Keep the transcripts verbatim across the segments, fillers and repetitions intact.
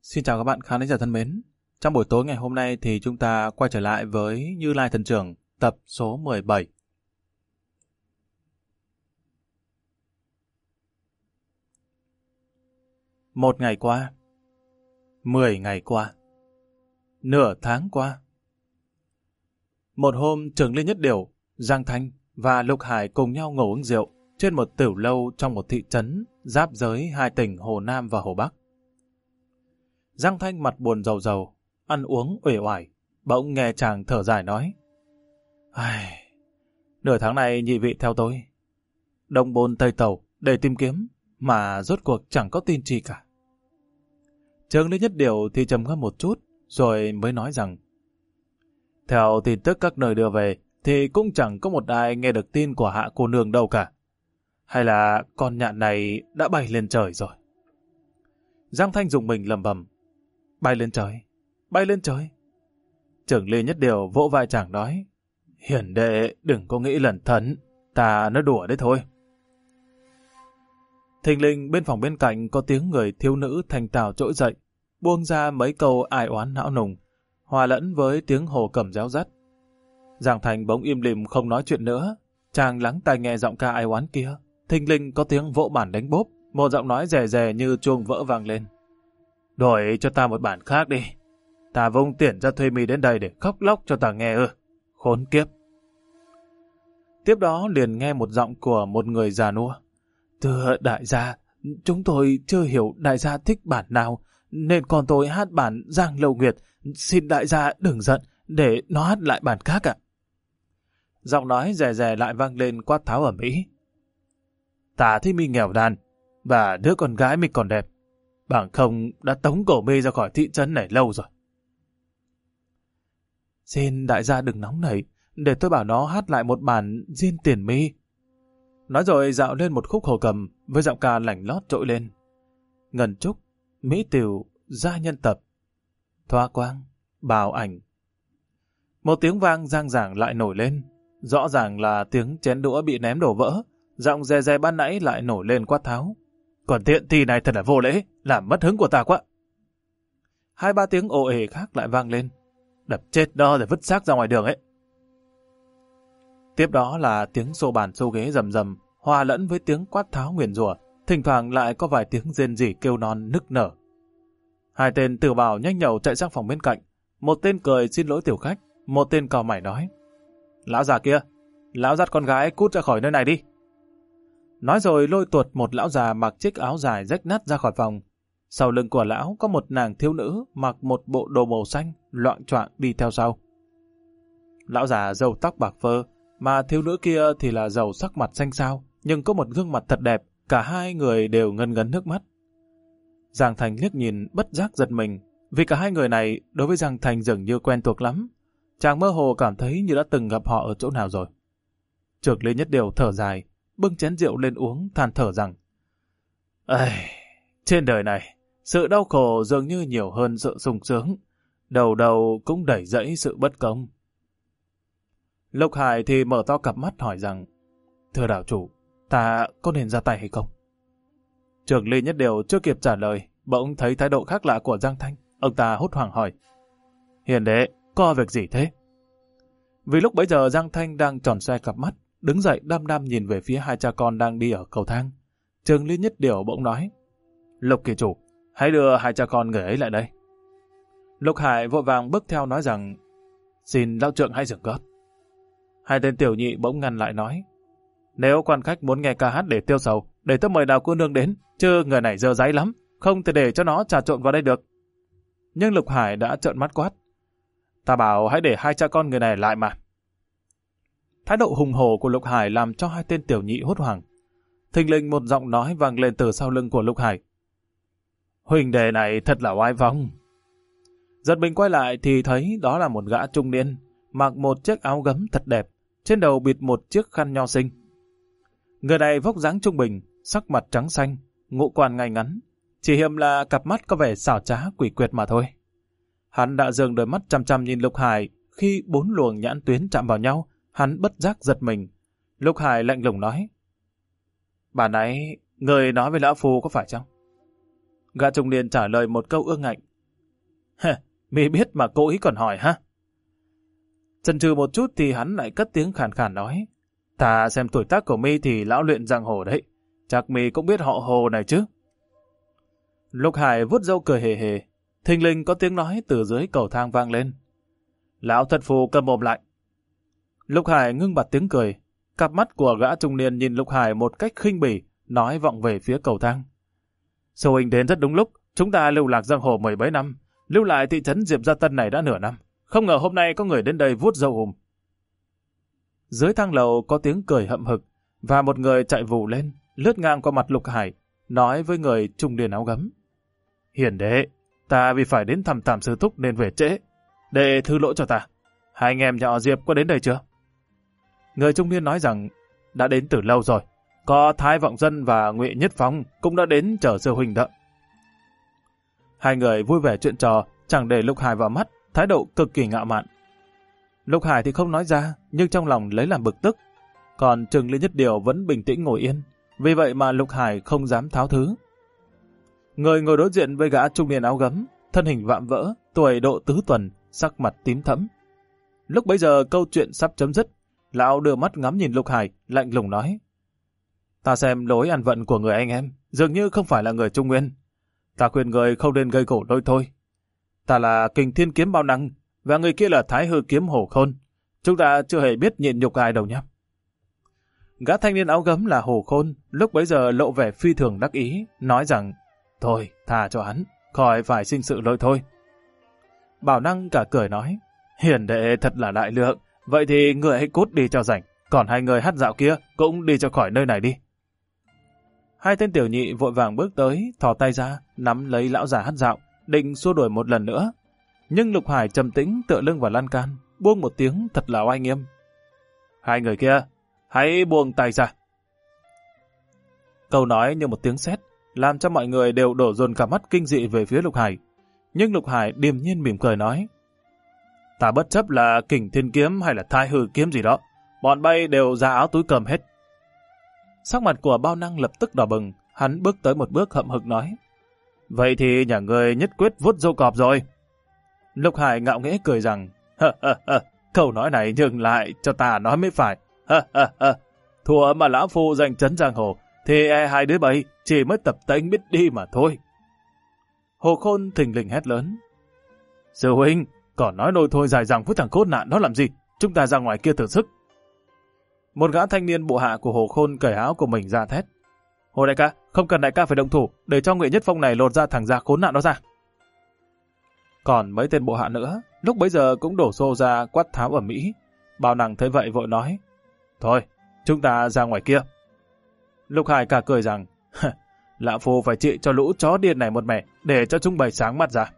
Xin chào các bạn khán giả thân mến. Trong buổi tối ngày hôm nay thì chúng ta quay trở lại với Như Lai Thần Trưởng tập số mười bảy. Một ngày qua, mười ngày qua, nửa tháng qua. Một hôm Trường Liên Nhất Điều, Giang Thanh và Lục Hải cùng nhau ngồi uống rượu trên một tiểu lâu trong một thị trấn giáp giới hai tỉnh Hồ Nam và Hồ Bắc. Giang Thanh mặt buồn rầu rầu, ăn uống uể oải, bỗng nghe chàng thở dài nói: Ai... Nửa tháng này nhị vị theo tôi, đông bôn tây tàu để tìm kiếm, mà rốt cuộc chẳng có tin chi cả. Trường Liên Nhất Điều thì trầm ngâm một chút, rồi mới nói rằng: Theo tin tức các nơi đưa về, thì cũng chẳng có một ai nghe được tin của hạ cô nương đâu cả. Hay là con nhạn này đã bay lên trời rồi? Giang Thanh dùng mình lầm bầm: Bay lên trời, bay lên trời. Trưởng Liên Nhất Điều vỗ vai chàng nói: Hiển đệ đừng có nghĩ lẩn thận, ta nói đùa đấy thôi. Thình lình bên phòng bên cạnh có tiếng người thiếu nữ thanh tào trỗi dậy, buông ra mấy câu ai oán não nùng, hòa lẫn với tiếng hồ cầm réo rắt. Giang Thành bỗng im lìm không nói chuyện nữa, chàng lắng tai nghe giọng ca ai oán kia. Thình lình có tiếng vỗ bản đánh bốp, một giọng nói rè rè như chuông vỡ vang lên: Đổi cho ta một bản khác đi. Ta vung tiền ra thuê mi đến đây để khóc lóc cho ta nghe ư. Khốn kiếp. Tiếp đó liền nghe một giọng của một người già nua: Thưa đại gia, chúng tôi chưa hiểu đại gia thích bản nào, nên con tôi hát bản Giang Lâu Nguyệt. Xin đại gia đừng giận, để nó hát lại bản khác ạ. Giọng nói rè rè lại vang lên quát tháo ở Mỹ: Ta thấy mi nghèo đàn, và đứa con gái mi còn đẹp, bằng không đã tống cổ mi ra khỏi thị trấn này lâu rồi. Xin đại gia đừng nóng nảy, để tôi bảo nó hát lại một bản Diên Tiền Mi. Nói rồi dạo lên một khúc hồ cầm với giọng ca lảnh lót trội lên: Ngân Trúc, Mỹ Tiều, Gia Nhân Tập, Thoa Quang, Bào Ảnh. Một tiếng vang giang giảng lại nổi lên, rõ ràng là tiếng chén đũa bị ném đổ vỡ. Giọng dè dè ban nãy lại nổi lên quát tháo: Còn tiện thì này thật là vô lễ, làm mất hứng của ta quá. Hai ba tiếng ồ ề khác lại vang lên: Đập chết đó rồi vứt xác ra ngoài đường ấy. Tiếp đó là tiếng xô bàn xô ghế rầm rầm, hòa lẫn với tiếng quát tháo nguyền rủa, thỉnh thoảng lại có vài tiếng rên rỉ kêu non nức nở. Hai tên tiểu bào nhanh nhẩu chạy sang phòng bên cạnh, một tên cười xin lỗi tiểu khách, một tên cau mày nói: Lão già kia, lão dắt con gái cút ra khỏi nơi này đi. Nói rồi lôi tuột một lão già mặc chiếc áo dài rách nát ra khỏi phòng. Sau lưng của lão có một nàng thiếu nữ mặc một bộ đồ màu xanh, loạng choạng đi theo sau. Lão già râu tóc bạc phơ, mà thiếu nữ kia thì là râu sắc mặt xanh xao, nhưng có một gương mặt thật đẹp, cả hai người đều ngân ngấn nước mắt. Giang Thành liếc nhìn bất giác giật mình, vì cả hai người này đối với Giang Thành dường như quen thuộc lắm. Chàng mơ hồ cảm thấy như đã từng gặp họ ở chỗ nào rồi. Trường Liên Nhất Điều thở dài, bưng chén rượu lên uống, than thở rằng: Ây, trên đời này, sự đau khổ dường như nhiều hơn sự sung sướng, đầu đầu cũng đẩy dẫy sự bất công. Lục Hải thì mở to cặp mắt hỏi rằng: Thưa đạo chủ, ta có nên ra tay hay không? Trường Liên Nhất Điều chưa kịp trả lời, bỗng thấy thái độ khác lạ của Giang Thanh. Ông ta hốt hoảng hỏi: Hiền đệ, có việc gì thế? Vì lúc bấy giờ Giang Thanh đang tròn xoe cặp mắt, đứng dậy đăm đăm nhìn về phía hai cha con đang đi ở cầu thang. Trường Liên Nhất Điều bỗng nói: Lục kỳ chủ, hãy đưa hai cha con người ấy lại đây. Lục Hải vội vàng bước theo nói rằng: Xin lão trượng hãy dừng gót. Hai tên tiểu nhị bỗng ngăn lại nói: Nếu quan khách muốn nghe ca hát để tiêu sầu, để tôi mời đào cô nương đến, chứ người này dơ dáy lắm, không thể để cho nó trà trộn vào đây được. Nhưng Lục Hải đã trợn mắt quát: Ta bảo hãy để hai cha con người này lại mà. Thái độ hùng hổ của Lục Hải làm cho hai tên tiểu nhị hốt hoảng. Thình lình một giọng nói vang lên từ sau lưng của Lục Hải: Huỳnh đệ này thật là oai phong. Giật mình quay lại thì thấy đó là một gã trung niên, mặc một chiếc áo gấm thật đẹp, trên đầu bịt một chiếc khăn nho xinh. Người này vóc dáng trung bình, sắc mặt trắng xanh, ngũ quan ngay ngắn, chỉ hiềm là cặp mắt có vẻ xảo trá quỷ quyệt mà thôi. Hắn đã dường đôi mắt chăm chăm nhìn Lục Hải, khi bốn luồng nhãn tuyến chạm vào nhau, hắn bất giác giật mình. Lục Hải lạnh lùng nói: Bà nãy, người nói với lão phu có phải chăng? Gã trung niên trả lời một câu ương ngạnh, Mi biết mà cố ý còn hỏi ha. Chần chừ một chút thì hắn lại cất tiếng khàn khàn nói. Ta xem tuổi tác của Mi thì lão luyện giang hồ đấy. Chắc Mi cũng biết họ Hồ này chứ. Lục Hải vuốt râu cười hề hề. Thình lình có tiếng nói từ dưới cầu thang vang lên. Lão thật phù cầm mồm lại. Lục Hải ngưng bặt tiếng cười. Cặp mắt của gã trung niên nhìn Lục Hải một cách khinh bỉ, nói vọng về phía cầu thang. Sư huynh đến rất đúng lúc. Chúng ta lưu lạc giang hồ mười mấy năm. Lưu lại thị trấn Diệp Gia Tân này đã nửa năm. Không ngờ hôm nay có người đến đây vuốt râu hùm. Dưới thang lầu có tiếng cười hậm hực, và một người chạy vù lên, lướt ngang qua mặt Lục Hải, nói với người trung niên áo gấm. Hiền đệ, ta vì phải đến thăm Tam sư thúc nên về trễ. Đệ thứ lỗi cho ta. Hai anh em nhà họ Diệp có đến đây chưa? Người trung niên nói rằng đã đến từ lâu rồi. Có Thái Vọng Dân và Ngụy Nhất Phong cũng đã đến chờ sư huynh đợi. Hai người vui vẻ chuyện trò, chẳng để Lục Hải vào mắt, thái độ cực kỳ ngạo mạn. Lục Hải thì không nói ra, nhưng trong lòng lấy làm bực tức. Còn Trừng Lý Nhất Điều vẫn bình tĩnh ngồi yên, vì vậy mà Lục Hải không dám tháo thứ. Người ngồi đối diện với gã trung niên áo gấm, thân hình vạm vỡ, tuổi độ tứ tuần, sắc mặt tím thẫm. Lúc bấy giờ câu chuyện sắp chấm dứt, lão đưa mắt ngắm nhìn Lục Hải, lạnh lùng nói. Ta xem lối ăn vận của người anh em, dường như không phải là người Trung Nguyên. Ta khuyên người không nên gây gổ đôi thôi. Ta là Kình Thiên Kiếm Bao Năng, và người kia là Thái Hư Kiếm Hổ Khôn. Chúng ta chưa hề biết nhịn nhục ai đâu nhé. Gã thanh niên áo gấm là Hổ Khôn, lúc bấy giờ lộ vẻ phi thường đắc ý, nói rằng, thôi, thà cho hắn, khỏi phải sinh sự lỗi thôi. Bảo Năng cả cười nói, hiền đệ thật là đại lượng, vậy thì người hãy cút đi cho rảnh, còn hai người hát dạo kia cũng đi cho khỏi nơi này đi. Hai tên tiểu nhị vội vàng bước tới, thò tay ra, nắm lấy lão già hát dạo, định xua đuổi một lần nữa. Nhưng Lục Hải trầm tĩnh tựa lưng vào lan can, buông một tiếng thật là oai nghiêm. Hai người kia, hãy buông tay ra. Câu nói như một tiếng sét, làm cho mọi người đều đổ dồn cả mắt kinh dị về phía Lục Hải. Nhưng Lục Hải điềm nhiên mỉm cười nói, ta bất chấp là Kình Thiên Kiếm hay là Thái Hư Kiếm gì đó, bọn bay đều ra áo túi cơm hết. Sắc mặt của Bao Năng lập tức đỏ bừng, hắn bước tới một bước hậm hực nói, vậy thì nhà người nhất quyết vuốt râu cọp rồi. Lục Hải ngạo nghễ cười rằng, hơ hơ hơ, câu nói này nhường lại cho ta nói mới phải. Hơ hơ hơ, thua mà lão phu giành trấn giang hồ, thì e hai đứa bay chỉ mới tập tễnh biết đi mà thôi. Hồ Khôn thình lình hét lớn, sư huynh, còn nói nôi thôi dài dòng với thằng khốn nạn đó làm gì, chúng ta ra ngoài kia thử sức. Một gã thanh niên bộ hạ của Hồ Khôn cởi áo của mình ra thét, Hồ đại ca, không cần đại ca phải động thủ, để cho Ngụy Nhất Phong này lột ra thằng già khốn nạn đó ra. Còn mấy tên bộ hạ nữa, lúc bấy giờ cũng đổ xô ra quát tháo ở Mỹ. Bao Năng thấy vậy vội nói, thôi, chúng ta ra ngoài kia. Lục Hải cả cười rằng, lão phu phải trị cho lũ chó điên này một mẻ, để cho chúng bày sáng mắt ra.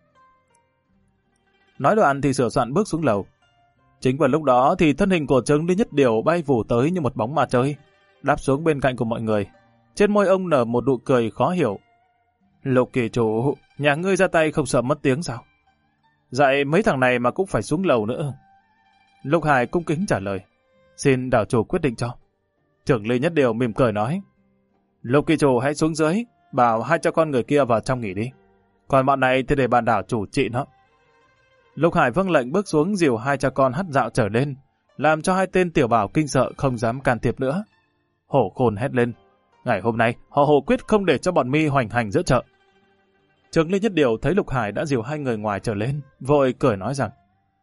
Nói đoạn thì sửa soạn bước xuống lầu. Chính vào lúc đó thì thân hình của Trừng Lý Nhất Điều bay vù tới như một bóng ma chơi, đáp xuống bên cạnh của mọi người. Trên môi ông nở một nụ cười khó hiểu. Lục kỳ chủ, nhà ngươi ra tay không sợ mất tiếng sao? Dạy mấy thằng này mà cũng phải xuống lầu nữa. Lục Hải cung kính trả lời, xin đảo chủ quyết định cho. Trưởng Lý Nhất Điều mỉm cười nói, Lục kỳ chủ hãy xuống dưới, bảo hai cha con người kia vào trong nghỉ đi. Còn bọn này thì để bàn đảo chủ trị nó. Lục Hải vâng lệnh bước xuống dìu hai cha con hắt dạo trở lên, làm cho hai tên tiểu bảo kinh sợ không dám can thiệp nữa. Hổ Khôn hét lên, ngày hôm nay họ Hồ quyết không để cho bọn mi hoành hành giữa chợ. Trưởng Lý Nhất Điều thấy Lục Hải đã dìu hai người ngoài trở lên, vội cười nói rằng,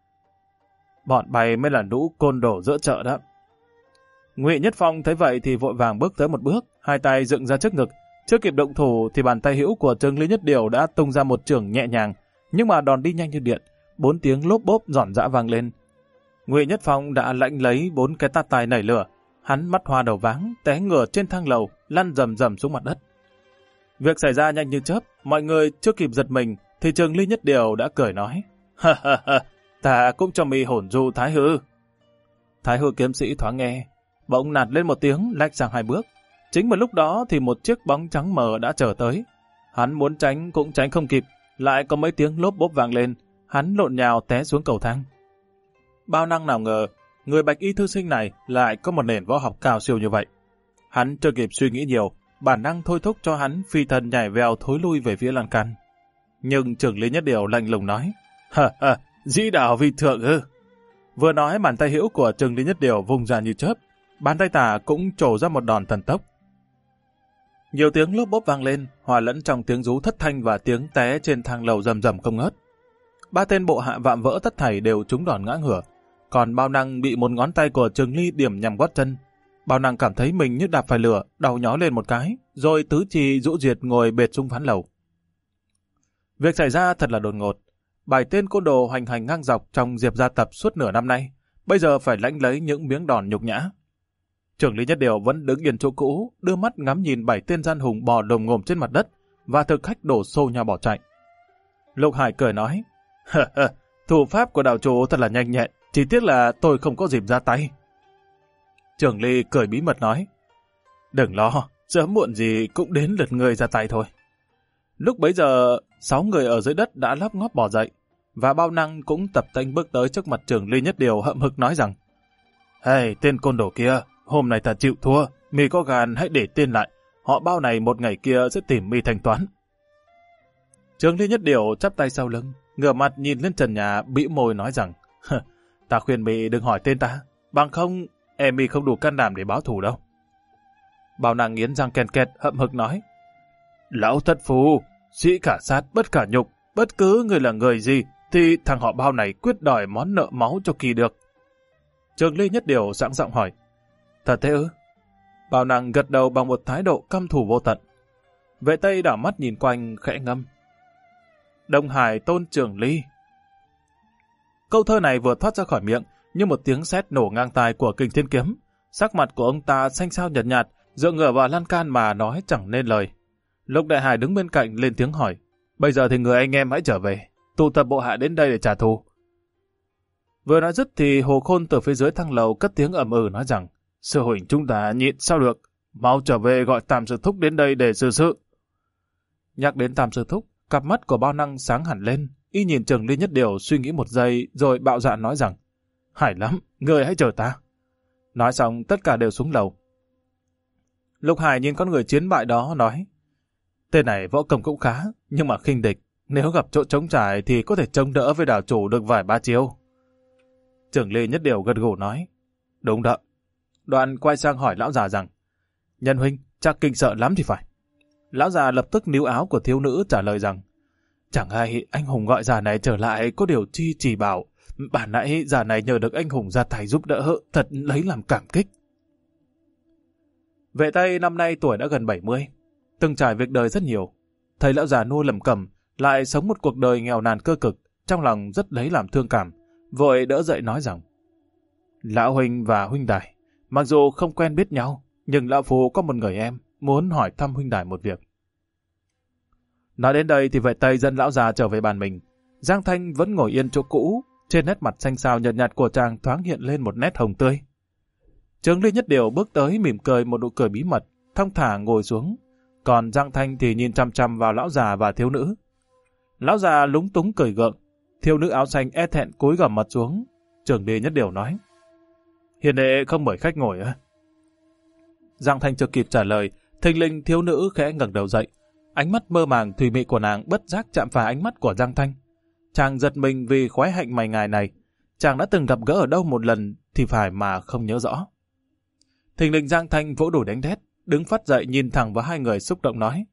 bọn bay mới là lũ côn đồ giữa chợ đó. Ngụy Nhất Phong thấy vậy thì vội vàng bước tới một bước, hai tay dựng ra trước ngực. Chưa kịp động thủ thì bàn tay hữu của Trưởng Lý Nhất Điều đã tung ra một chưởng nhẹ nhàng, nhưng mà đòn đi nhanh như điện, bốn tiếng lốp bốp giòn giã vang lên. Ngụy Nhất Phong đã lãnh lấy bốn cái tát tai nảy lửa, hắn mắt hoa đầu váng, té ngửa trên thang lầu, lăn rầm rầm xuống mặt đất. Việc xảy ra nhanh như chớp, mọi người chưa kịp giật mình thì Trưởng Lý Nhất Điều đã cười nói, ha ha ha, ta cũng cho mi hồn du Thái Hư. Thái Hư kiếm sĩ thoáng nghe, bỗng nạt lên một tiếng, lách sang hai bước. Chính vào lúc đó thì một chiếc bóng trắng mờ đã trở tới. Hắn muốn tránh cũng tránh không kịp, lại có mấy tiếng lốp bốp vang lên, hắn lộn nhào té xuống cầu thang. Bao Năng nào ngờ, người bạch y thư sinh này lại có một nền võ học cao siêu như vậy. Hắn chưa kịp suy nghĩ nhiều, bản năng thôi thúc cho hắn phi thân nhảy vèo thối lui về phía lan can. Nhưng Trưởng Lý Nhất Điều lạnh lùng nói, Ha ha, dĩ đạo vi thượng ư? Vừa nói bàn tay hữu của Trừng Ly Nhất Điều vùng ra như chớp, bàn tay tả cũng trổ ra một đòn thần tốc. Nhiều tiếng lốp bốp vang lên, hòa lẫn trong tiếng rú thất thanh và tiếng té trên thang lầu rầm rầm không ngớt. Ba tên bộ hạ vạm vỡ tất thảy đều trúng đòn ngã ngửa, còn Bao Năng bị một ngón tay của Trừng Ly điểm nhằm gót chân. Bao Năng cảm thấy mình như đạp phải lửa, đau nhói lên một cái, rồi tứ chi rũ rịệt ngồi bệt xuống ván lầu. Việc xảy ra thật là đột ngột. Bảy tên côn đồ hoành hành ngang dọc trong Diệp gia tập suốt nửa năm nay, bây giờ phải lãnh lấy những miếng đòn nhục nhã. Trưởng Lý Nhất Điều vẫn đứng yên chỗ cũ, đưa mắt ngắm nhìn bảy tên gian hùng bò đồm ngồm trên mặt đất và thực khách đổ xô nhau bỏ chạy. Lục Hải cười nói, thủ pháp của đạo chủ thật là nhanh nhẹn, chỉ tiếc là tôi không có dịp ra tay. Trưởng Lý cười bí mật nói, đừng lo, sớm muộn gì cũng đến lượt người ra tay thôi. Lúc bấy giờ, sáu người ở dưới đất đã lóp ngóp bò dậy, và Bao Năng cũng tập tễnh bước tới trước mặt Trưởng Lý Nhất Điều hậm hực nói rằng, hey, tên côn đồ kia, hôm nay ta chịu thua, mi có gan hãy để tên lại, họ Bao này một ngày kia sẽ tìm mi thanh toán. Trưởng Lý Nhất Điều chắp tay sau lưng, ngửa mặt nhìn lên trần nhà, bĩu môi nói rằng, ta khuyên mi đừng hỏi tên ta, bằng không em mi không đủ can đảm để báo thù đâu. Bao Năng nghiến răng ken két hậm hực nói, lão thất phu, sĩ cả sát bất cả nhục, bất cứ người là người gì thì thằng họ Bao này quyết đòi món nợ máu cho kỳ được. Trưởng Lý Nhất Điều sẵn giọng hỏi, thật thế ư? Bao Năng gật đầu bằng một thái độ căm thù vô tận. Vệ Tây đảo mắt nhìn quanh khẽ ngâm, Đông Hải tôn Trưởng Lý. Câu thơ này vừa thoát ra khỏi miệng như một tiếng sét nổ ngang tai của Kình Thiên Kiếm. Sắc mặt của ông ta xanh xao nhợt nhạt, dựa ngửa vào lan can mà nói chẳng nên lời. Lục Đại Hải đứng bên cạnh lên tiếng hỏi, bây giờ thì người anh em hãy trở về, tụ tập bộ hạ đến đây để trả thù. Vừa nói dứt thì Hồ Khôn từ phía dưới thang lầu cất tiếng ầm ừ nói rằng, sư huynh chúng ta nhịn sao được, mau trở về gọi Tam Sư Thúc đến đây để xử sự. Nhắc đến Tam Sư Thúc, cặp mắt của Bao Năng sáng hẳn lên, y nhìn Trưởng Lý Nhất Điều suy nghĩ một giây rồi bạo dạn nói rằng, hay lắm, người hãy chờ ta. Nói xong tất cả đều xuống lầu. Lục Hải nhìn con người chiến bại đó nói, tên này võ công cũng khá, nhưng mà khinh địch, nếu gặp chỗ trống trải thì có thể chống đỡ với đảo chủ được vài ba chiêu. Trưởng Lý Nhất Điều gật gù nói, đúng đó. Đoạn quay sang hỏi lão già rằng, nhân huynh chắc kinh sợ lắm thì phải. Lão già lập tức níu áo của thiếu nữ trả lời rằng, chẳng hay anh hùng gọi già này trở lại có điều chi chỉ bảo, bản nãy già này nhờ được anh hùng ra tay giúp đỡ, thật lấy làm cảm kích. Vệ Tây năm nay tuổi đã gần bảy mươi, từng trải việc đời rất nhiều. Thấy lão già nua lẩm cẩm, lại sống một cuộc đời nghèo nàn cơ cực, trong lòng rất lấy làm thương cảm, vội đỡ dậy nói rằng, lão huynh và huynh đài, mặc dù không quen biết nhau, nhưng lão phu có một người em, muốn hỏi thăm huynh đài một việc. Nói đến đây thì Vệ Tây dẫn lão già trở về bàn mình. Giang Thanh vẫn ngồi yên chỗ cũ, trên nét mặt xanh xao nhợt nhạt của chàng thoáng hiện lên một nét hồng tươi. Trưởng Lý Nhất Điều bước tới mỉm cười một nụ cười bí mật, thong thả ngồi xuống, còn Giang Thanh thì nhìn chăm chăm vào lão già và thiếu nữ. Lão già lúng túng cười gượng, thiếu nữ áo xanh e thẹn cúi gằm mặt xuống. Trưởng Lý Nhất Điều nói, hiền đệ không mời khách ngồi á? Giang Thanh chưa kịp trả lời, thình lình thiếu nữ khẽ ngẩng đầu dậy, ánh mắt mơ màng thùy mị của nàng bất giác chạm phải ánh mắt của Giang Thanh. Chàng giật mình vì khoái hạnh mày ngài này, chàng đã từng gặp gỡ ở đâu một lần thì phải mà không nhớ rõ. Thình lình Giang Thanh vỗ đùi đánh đét, đứng phắt dậy nhìn thẳng vào hai người xúc động nói,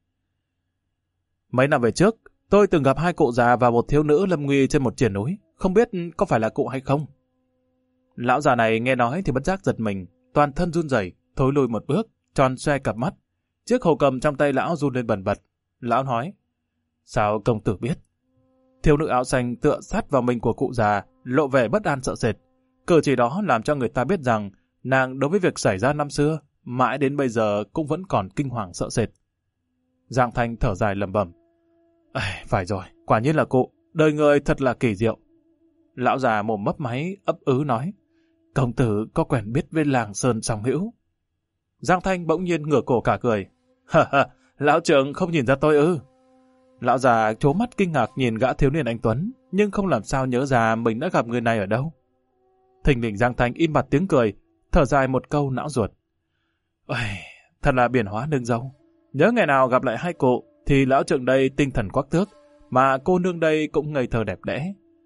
mấy năm về trước, tôi từng gặp hai cụ già và một thiếu nữ lâm nguy trên một triển núi, không biết có phải là cụ hay không. Lão già này nghe nói thì bất giác giật mình, toàn thân run rẩy, thối lùi một bước, tròn xoe cặp mắt. Chiếc hồ cầm trong tay lão run lên bần bật. Lão nói, sao công tử biết? Thiếu nữ áo xanh tựa sát vào mình của cụ già, lộ vẻ bất an sợ sệt. Cử chỉ đó làm cho người ta biết rằng nàng đối với việc xảy ra năm xưa, mãi đến bây giờ cũng vẫn còn kinh hoàng sợ sệt. Giang Thanh thở dài lẩm bẩm, phải rồi, quả nhiên là cụ, đời người thật là kỳ diệu. Lão già mồm mấp máy ấp ứ nói, công tử có quen biết với làng Sơn Song Hữu? Giang Thanh bỗng nhiên ngửa cổ cả cười, ha ha, lão trưởng không nhìn ra tôi ư? Lão già trố mắt kinh ngạc nhìn gã thiếu niên anh tuấn, nhưng không làm sao nhớ ra mình đã gặp người này ở đâu. Thình lình Giang Thanh im bặt tiếng cười, thở dài một câu não ruột. Ôi, thật là biển hóa nương dâu. Nhớ ngày nào gặp lại hai cụ, thì lão trưởng đây tinh thần quắc thước, mà cô nương đây cũng ngây thơ đẹp đẽ.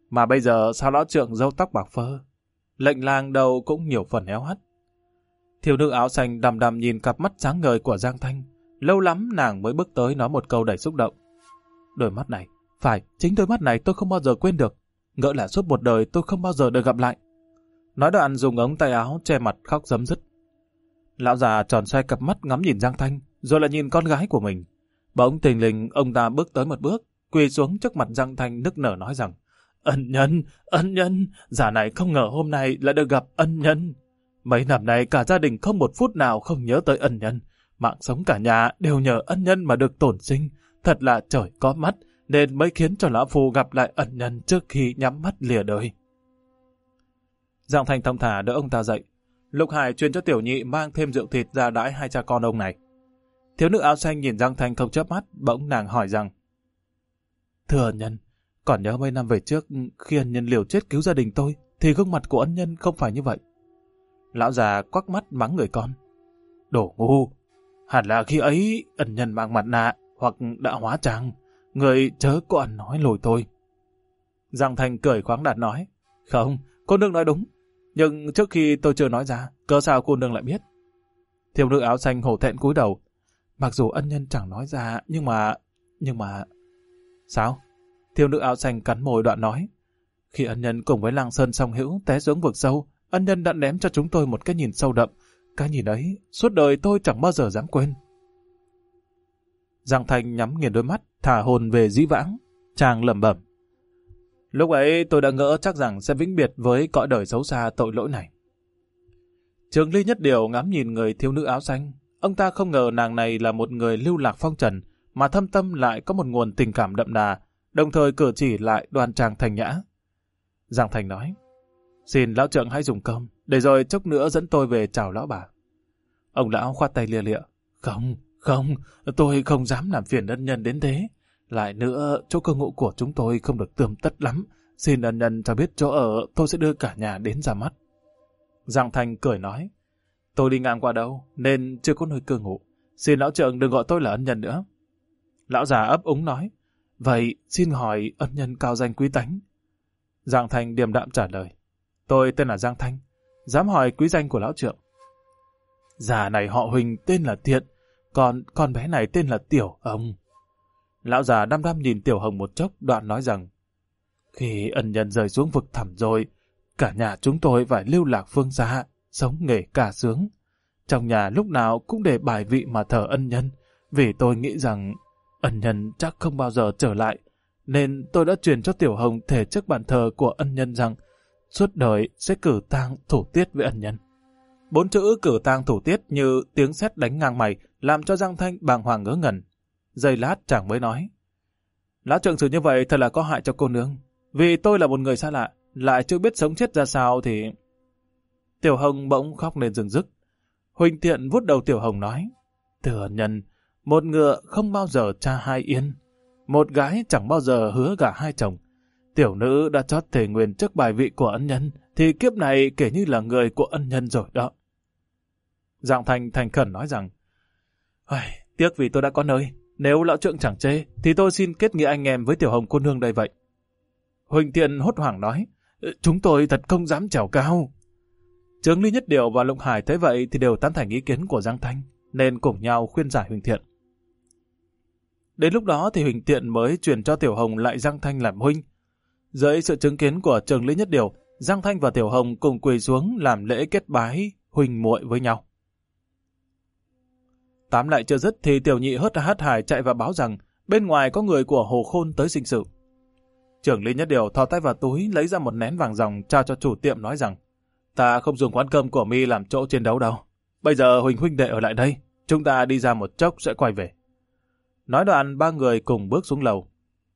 Mà bây giờ sao lão trượng râu tóc bạc phơ, lệnh lang đầu cũng nhiều phần éo hắt. Thiếu nữ áo xanh đăm đăm nhìn cặp mắt sáng ngời của Giang Thanh, lâu lắm nàng mới bước tới nói một câu đầy xúc động. Đôi mắt này, phải, chính đôi mắt này tôi không bao giờ quên được, ngỡ là suốt một đời tôi không bao giờ được gặp lại. Nói đoạn dùng ống tay áo che mặt khóc rấm rứt. Lão già tròn xoay cặp mắt ngắm nhìn Giang Thanh, rồi lại nhìn con gái của mình. Bỗng thình lình ông ta bước tới một bước, quỳ xuống trước mặt Giang Thanh nức nở nói rằng: Ân nhân, ân nhân, già này không ngờ hôm nay lại được gặp ân nhân. Mấy năm nay cả gia đình không một phút nào không nhớ tới ân nhân. Mạng sống cả nhà đều nhờ ân nhân mà được tổn sinh. Thật là trời có mắt, nên mới khiến cho lão phu gặp lại ân nhân trước khi nhắm mắt lìa đời. Giang Thanh thong thả đỡ ông ta dậy. Lục Hải truyền cho Tiểu Nhị mang thêm rượu thịt ra đãi hai cha con ông này. Thiếu nữ áo xanh nhìn Giang Thanh không chớp mắt, bỗng nàng hỏi rằng: Thưa ân nhân, còn nhớ mấy năm về trước khi ân nhân liều chết cứu gia đình tôi, thì gương mặt của ân nhân không phải như vậy. Lão già quắc mắt mắng người con: Đồ ngu, hẳn là khi ấy ân nhân mang mặt nạ hoặc đã hóa trang, người chớ có ăn nói lồi tôi. Giang Thanh cười khoáng đạt nói: Không, cô nương nói đúng, nhưng trước khi tôi chưa nói ra, cớ sao cô nương lại biết? Thiếu nữ áo xanh hổ thẹn cúi đầu: Mặc dù ân nhân chẳng nói ra, nhưng mà... nhưng mà... Sao? Thiếu nữ áo xanh cắn môi đoạn nói: Khi ân nhân cùng với Lăng Sơn song hữu té xuống vực sâu, ân nhân đã ném cho chúng tôi một cái nhìn sâu đậm. Cái nhìn ấy, suốt đời tôi chẳng bao giờ dám quên. Giang Thanh nhắm nghiền đôi mắt, thả hồn về dĩ vãng. Chàng lẩm bẩm: Lúc ấy tôi đã ngỡ chắc rằng sẽ vĩnh biệt với cõi đời xấu xa tội lỗi này. Trường Ly Nhất Điều ngắm nhìn người thiếu nữ áo xanh. Ông ta không ngờ nàng này là một người lưu lạc phong trần, mà thâm tâm lại có một nguồn tình cảm đậm đà, đồng thời cử chỉ lại đoan trang thành nhã. Giang Thành nói: Xin lão trượng hãy dùng cơm, để rồi chốc nữa dẫn tôi về chào lão bà. Ông lão khoát tay lia lịa: Không, không, tôi không dám làm phiền ân nhân đến thế. Lại nữa, chỗ cư ngụ của chúng tôi không được tươm tất lắm. Xin ân nhân cho biết chỗ ở, tôi sẽ đưa cả nhà đến ra mắt. Giang Thành cười nói: Tôi đi ngang qua đâu, nên chưa có nơi cư ngụ. Xin lão trượng đừng gọi tôi là ân nhân nữa. Lão già ấp úng nói: Vậy xin hỏi ân nhân cao danh quý tánh? Giang Thành điềm đạm trả lời: Tôi tên là Giang Thanh, dám hỏi quý danh của lão trượng. Già này họ Huỳnh tên là Thiện, còn con bé này tên là Tiểu Hồng. Lão già đăm đăm nhìn Tiểu Hồng một chốc, đoạn nói rằng: Khi ân nhân rời xuống vực thẳm rồi, cả nhà chúng tôi phải lưu lạc phương xa, sống nghề ca sướng. Trong nhà lúc nào cũng để bài vị mà thờ ân nhân, vì tôi nghĩ rằng ân nhân chắc không bao giờ trở lại, nên tôi đã truyền cho Tiểu Hồng thể trước bàn thờ của ân nhân rằng suốt đời sẽ cử tang thủ tiết với ân nhân. Bốn chữ cử tang thủ tiết như tiếng sét đánh ngang mày, làm cho Giang Thanh bàng hoàng ngớ ngẩn. Giây lát chàng mới nói: Lão trượng xử như vậy thật là có hại cho cô nương. Vì tôi là một người xa lạ, lại chưa biết sống chết ra sao thì... Tiểu Hồng bỗng khóc lên rừng rức. Huỳnh Thiện vuốt đầu Tiểu Hồng nói: Thưa ân nhân, một ngựa không bao giờ cha hai yên, một gái chẳng bao giờ hứa gả hai chồng. Tiểu nữ đã chót thề nguyện trước bài vị của ân nhân, thì kiếp này kể như là người của ân nhân rồi đó. Giang Thành thành khẩn nói rằng: Tiếc vì tôi đã có nơi, nếu lão trượng chẳng chê, thì tôi xin kết nghĩa anh em với Tiểu Hồng cô nương đây vậy. Huỳnh Thiện hốt hoảng nói: Chúng tôi thật không dám trèo cao. Chướng Ly Nhất Điều và Lục Hải thấy vậy thì đều tán thành ý kiến của Giang Thanh, nên cùng nhau khuyên giải Huỳnh Thiện. Đến lúc đó thì Huỳnh Thiện mới truyền cho Tiểu Hồng lại Giang Thanh làm huynh. Dưới sự chứng kiến của Chướng Ly Nhất Điều, Giang Thanh và Tiểu Hồng cùng quỳ xuống làm lễ kết bái huynh muội với nhau. Tám lại chưa dứt thì Tiểu Nhị hớt ra hớt hải chạy vào báo rằng bên ngoài có người của Hồ Khôn tới sinh sự. Trưởng Ly Nhất Điều thò tay vào túi lấy ra một nén vàng ròng trao cho chủ tiệm nói rằng: Ta không dùng quán cơm của mi làm chỗ chiến đấu đâu. Bây giờ Huỳnh huynh đệ ở lại đây, chúng ta đi ra một chốc sẽ quay về. Nói đoạn ba người cùng bước xuống lầu.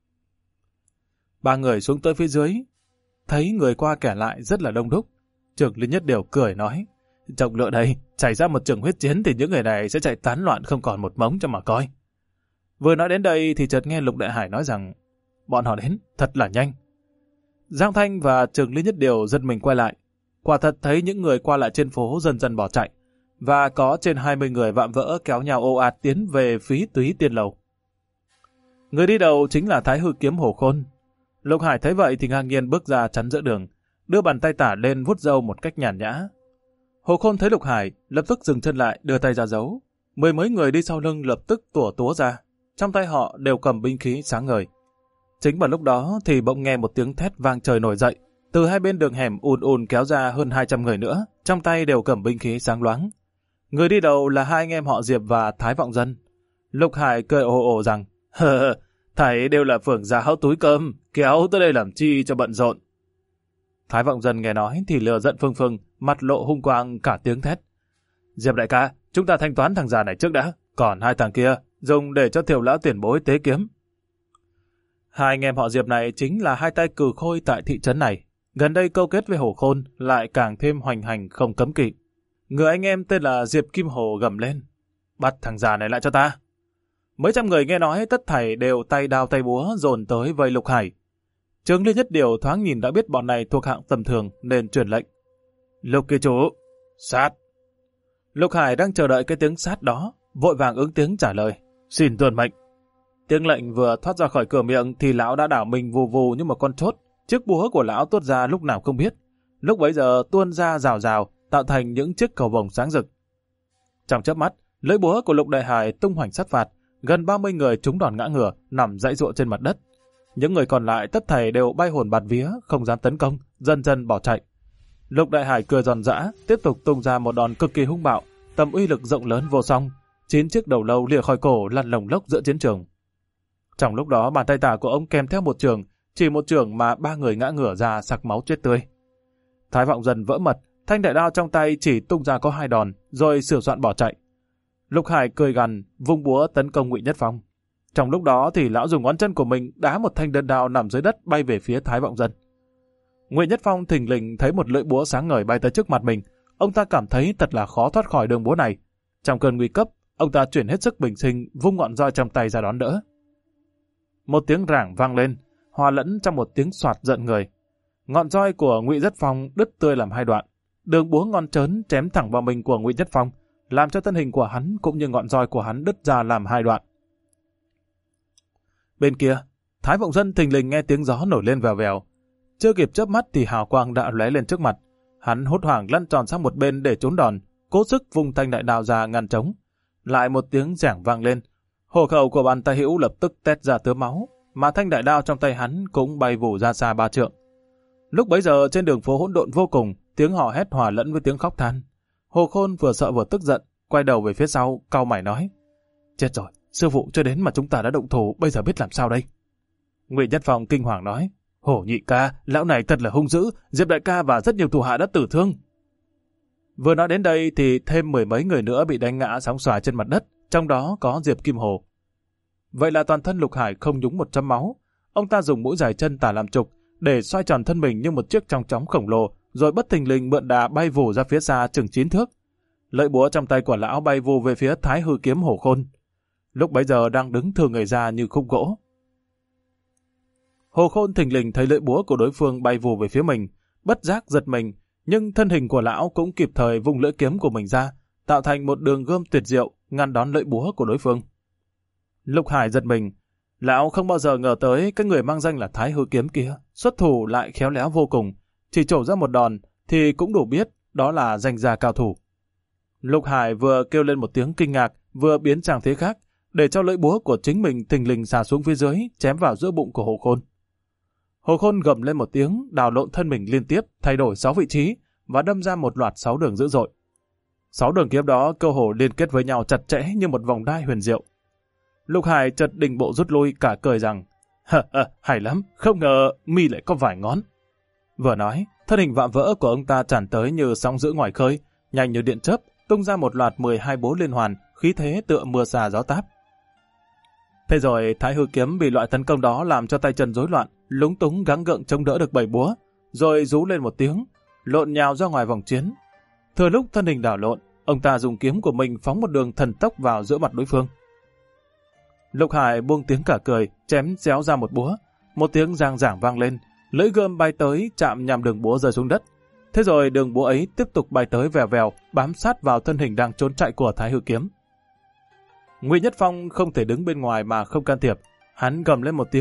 Ba người xuống tới phía dưới, thấy người qua kẻ lại rất là đông đúc. Trưởng Ly Nhất Điều cười nói: Trọng lựa đây, xảy ra một trận huyết chiến thì những người này sẽ chạy tán loạn không còn một mống cho mà coi. Vừa nói đến đây thì chợt nghe Lục Đại Hải nói rằng: Bọn họ đến, thật là nhanh. Giang Thanh và Trưởng Ly Nhất Điều giật mình quay lại. Quả thật thấy những người qua lại trên phố dần dần bỏ chạy, và có trên hai mươi người vạm vỡ kéo nhau ồ ạt tiến về phía Túy Tiên Lầu. Người đi đầu chính là Thái Hư Kiếm Hồ Khôn. Lục Hải thấy vậy thì ngang nhiên bước ra chắn giữa đường, đưa bàn tay tả lên vuốt râu một cách nhàn nhã. Hồ Khôn thấy Lục Hải, lập tức dừng chân lại, đưa tay ra giấu. Mười mấy người đi sau lưng lập tức tủa túa ra, trong tay họ đều cầm binh khí sáng ngời. Chính vào lúc đó thì bỗng nghe một tiếng thét vang trời nổi dậy, từ hai bên đường hẻm ùn ùn kéo ra hơn hai trăm người nữa, trong tay đều cầm binh khí sáng loáng. Người đi đầu là hai anh em họ Diệp và Thái Vọng Dân. Lục Hải cười ồ ồ rằng, hờ, thầy đều là phường gia hão túi cơm, kéo tới đây làm chi cho bận rộn. Thái Vọng Dân nghe nói thì lừa giận phừng phừng, mặt lộ hung quang cả tiếng thét. Diệp đại ca, chúng ta thanh toán thằng già này trước đã, còn hai thằng kia dùng để cho Thiều lão tiền bối tế kiếm. Hai anh em họ Diệp này chính là hai tay cừ khôi tại thị trấn này. Gần đây câu kết với Hồ Khôn lại càng thêm hoành hành không cấm kỵ. Người anh em tên là Diệp Kim Hồ gầm lên, bắt thằng già này lại cho ta. Mấy trăm người nghe nói tất thảy đều tay đao tay búa dồn tới vây Lục Hải. Trương Liên Nhất Điều thoáng nhìn đã biết bọn này thuộc hạng tầm thường nên truyền lệnh. Lục kỳ chủ, sát. Lục Hải đang chờ đợi cái tiếng sát đó, vội vàng ứng tiếng trả lời, xin tuân mệnh. Tiếng lệnh vừa thoát ra khỏi cửa miệng thì lão đã đảo mình vù vù như một con chốt. Chiếc búa của lão tuốt ra lúc nào không biết. Lúc bấy giờ tuôn ra rào rào, tạo thành những chiếc cầu vồng sáng rực. Trong chớp mắt, lưỡi búa của Lục Đại Hải tung hoành sát phạt, gần ba mươi người trúng đòn ngã ngửa, nằm dãy giụa trên mặt đất. Những người còn lại tất thảy đều bay hồn bạt vía, không dám tấn công, dần dần bỏ chạy. Lục Đại Hải cười giòn giã, tiếp tục tung ra một đòn cực kỳ hung bạo, tầm uy lực rộng lớn vô song. Chín chiếc đầu lâu lìa khỏi cổ lăn lồng lốc giữa chiến trường. Trong lúc đó, bàn tay tả của ông kèm theo một trường, chỉ một trường mà ba người ngã ngửa ra sặc máu chết tươi. Thái Vọng Dần vỡ mật, thanh đại đao trong tay chỉ tung ra có hai đòn, rồi sửa soạn bỏ chạy. Lục Hải cười gằn, vung búa tấn công Ngụy Nhất Phong. Trong lúc đó thì lão dùng ngón chân của mình đá một thanh đơn đao nằm dưới đất bay về phía Thái Vọng Dần. Ngụy Nhất Phong thình lình thấy một lưỡi búa sáng ngời bay tới trước mặt mình, ông ta cảm thấy thật là khó thoát khỏi đường búa này. Trong cơn nguy cấp, ông ta chuyển hết sức bình sinh, vung ngọn roi trong tay ra đón đỡ. Một tiếng rảng vang lên, hòa lẫn trong một tiếng soạt giận người. Ngọn roi của Ngụy Nhất Phong đứt tươi làm hai đoạn. Đường búa ngon trớn chém thẳng vào mình của Ngụy Nhất Phong, làm cho thân hình của hắn cũng như ngọn roi của hắn đứt ra làm hai đoạn. Bên kia, Thái Vọng Dân thình lình nghe tiếng gió nổi lên vèo vèo. Chưa kịp chớp mắt thì hào quang đã lóe lên trước mặt. Hắn hốt hoảng lăn tròn sang một bên để trốn đòn, cố sức vung thanh đại đao ra ngăn trống. Lại một tiếng rảng vang lên, hộ khẩu của bàn tay hữu lập tức tét ra tứa máu, mà thanh đại đao trong tay hắn cũng bay vù ra xa ba trượng. Lúc bấy giờ trên đường phố hỗn độn vô cùng, tiếng hò hét hòa lẫn với tiếng khóc than. Hồ Khôn vừa sợ vừa tức giận, quay đầu về phía sau, cau mày nói: chết rồi, sư phụ chưa đến mà chúng ta đã động thủ, bây giờ biết làm sao đây? Ngụy Nhất Phong kinh hoàng nói: Hổ nhị ca, lão này thật là hung dữ, Diệp đại ca và rất nhiều thủ hạ đã tử thương. Vừa nói đến đây thì thêm mười mấy người nữa bị đánh ngã sóng xoài trên mặt đất, trong đó có Diệp Kim Hồ. Vậy là toàn thân Lục Hải không nhúng một chấm máu. Ông ta dùng mũi dài chân tả làm trục để xoay tròn thân mình như một chiếc chong chóng khổng lồ, rồi bất thình lình mượn đà bay vù ra phía xa chừng chín thước. Lưỡi búa trong tay của lão bay vù về phía Thái Hư kiếm Hổ Khôn. Lúc bấy giờ đang đứng thừa người ra như khúc gỗ. Hồ Khôn thình lình thấy lưỡi búa của đối phương bay vù về phía mình, bất giác giật mình, nhưng thân hình của lão cũng kịp thời vung lưỡi kiếm của mình ra, tạo thành một đường gươm tuyệt diệu ngăn đón lưỡi búa của đối phương. Lục Hải giật mình, lão không bao giờ ngờ tới cái người mang danh là Thái Hư kiếm kia xuất thủ lại khéo léo vô cùng, chỉ trổ ra một đòn thì cũng đủ biết đó là danh gia cao thủ. Lục Hải vừa kêu lên một tiếng kinh ngạc, vừa biến sang thế khác, để cho lưỡi búa của chính mình thình lình xà xuống phía dưới, chém vào giữa bụng của Hồ Khôn. Hồ Khôn gầm lên một tiếng, đào lộn thân mình liên tiếp, thay đổi sáu vị trí và đâm ra một loạt sáu đường dữ dội. Sáu đường kiếm đó cơ hồ liên kết với nhau chặt chẽ như một vòng đai huyền diệu. Lục Hải chợt đình bộ rút lui, cả cười rằng: hờ, hờ, hay lắm, không ngờ mi lại có vài ngón. Vừa nói, thân hình vạm vỡ của ông ta tràn tới như sóng dữ ngoài khơi, nhanh như điện chớp, tung ra một loạt mười hai bố liên hoàn, khí thế tựa mưa xà gió táp. Thế rồi Thái Hư kiếm bị loại tấn công đó làm cho tay chân rối loạn, lúng túng gắng gượng chống đỡ được bảy búa, rồi rú lên một tiếng, lộn nhào ra ngoài vòng chiến. Thừa lúc thân hình đảo lộn, ông ta dùng kiếm của mình phóng một đường thần tốc vào giữa mặt đối phương. Lục Hải buông tiếng cả cười, chém xéo ra một búa, một tiếng giang giảng vang lên, lưỡi gươm bay tới chạm nhằm đường búa rơi xuống đất. Thế rồi đường búa ấy tiếp tục bay tới vèo vèo, bám sát vào thân hình đang trốn chạy của Thái Hư kiếm. Ngụy Nhất Phong không thể đứng bên ngoài mà không can thiệp, hắn gầm lên một tiếng,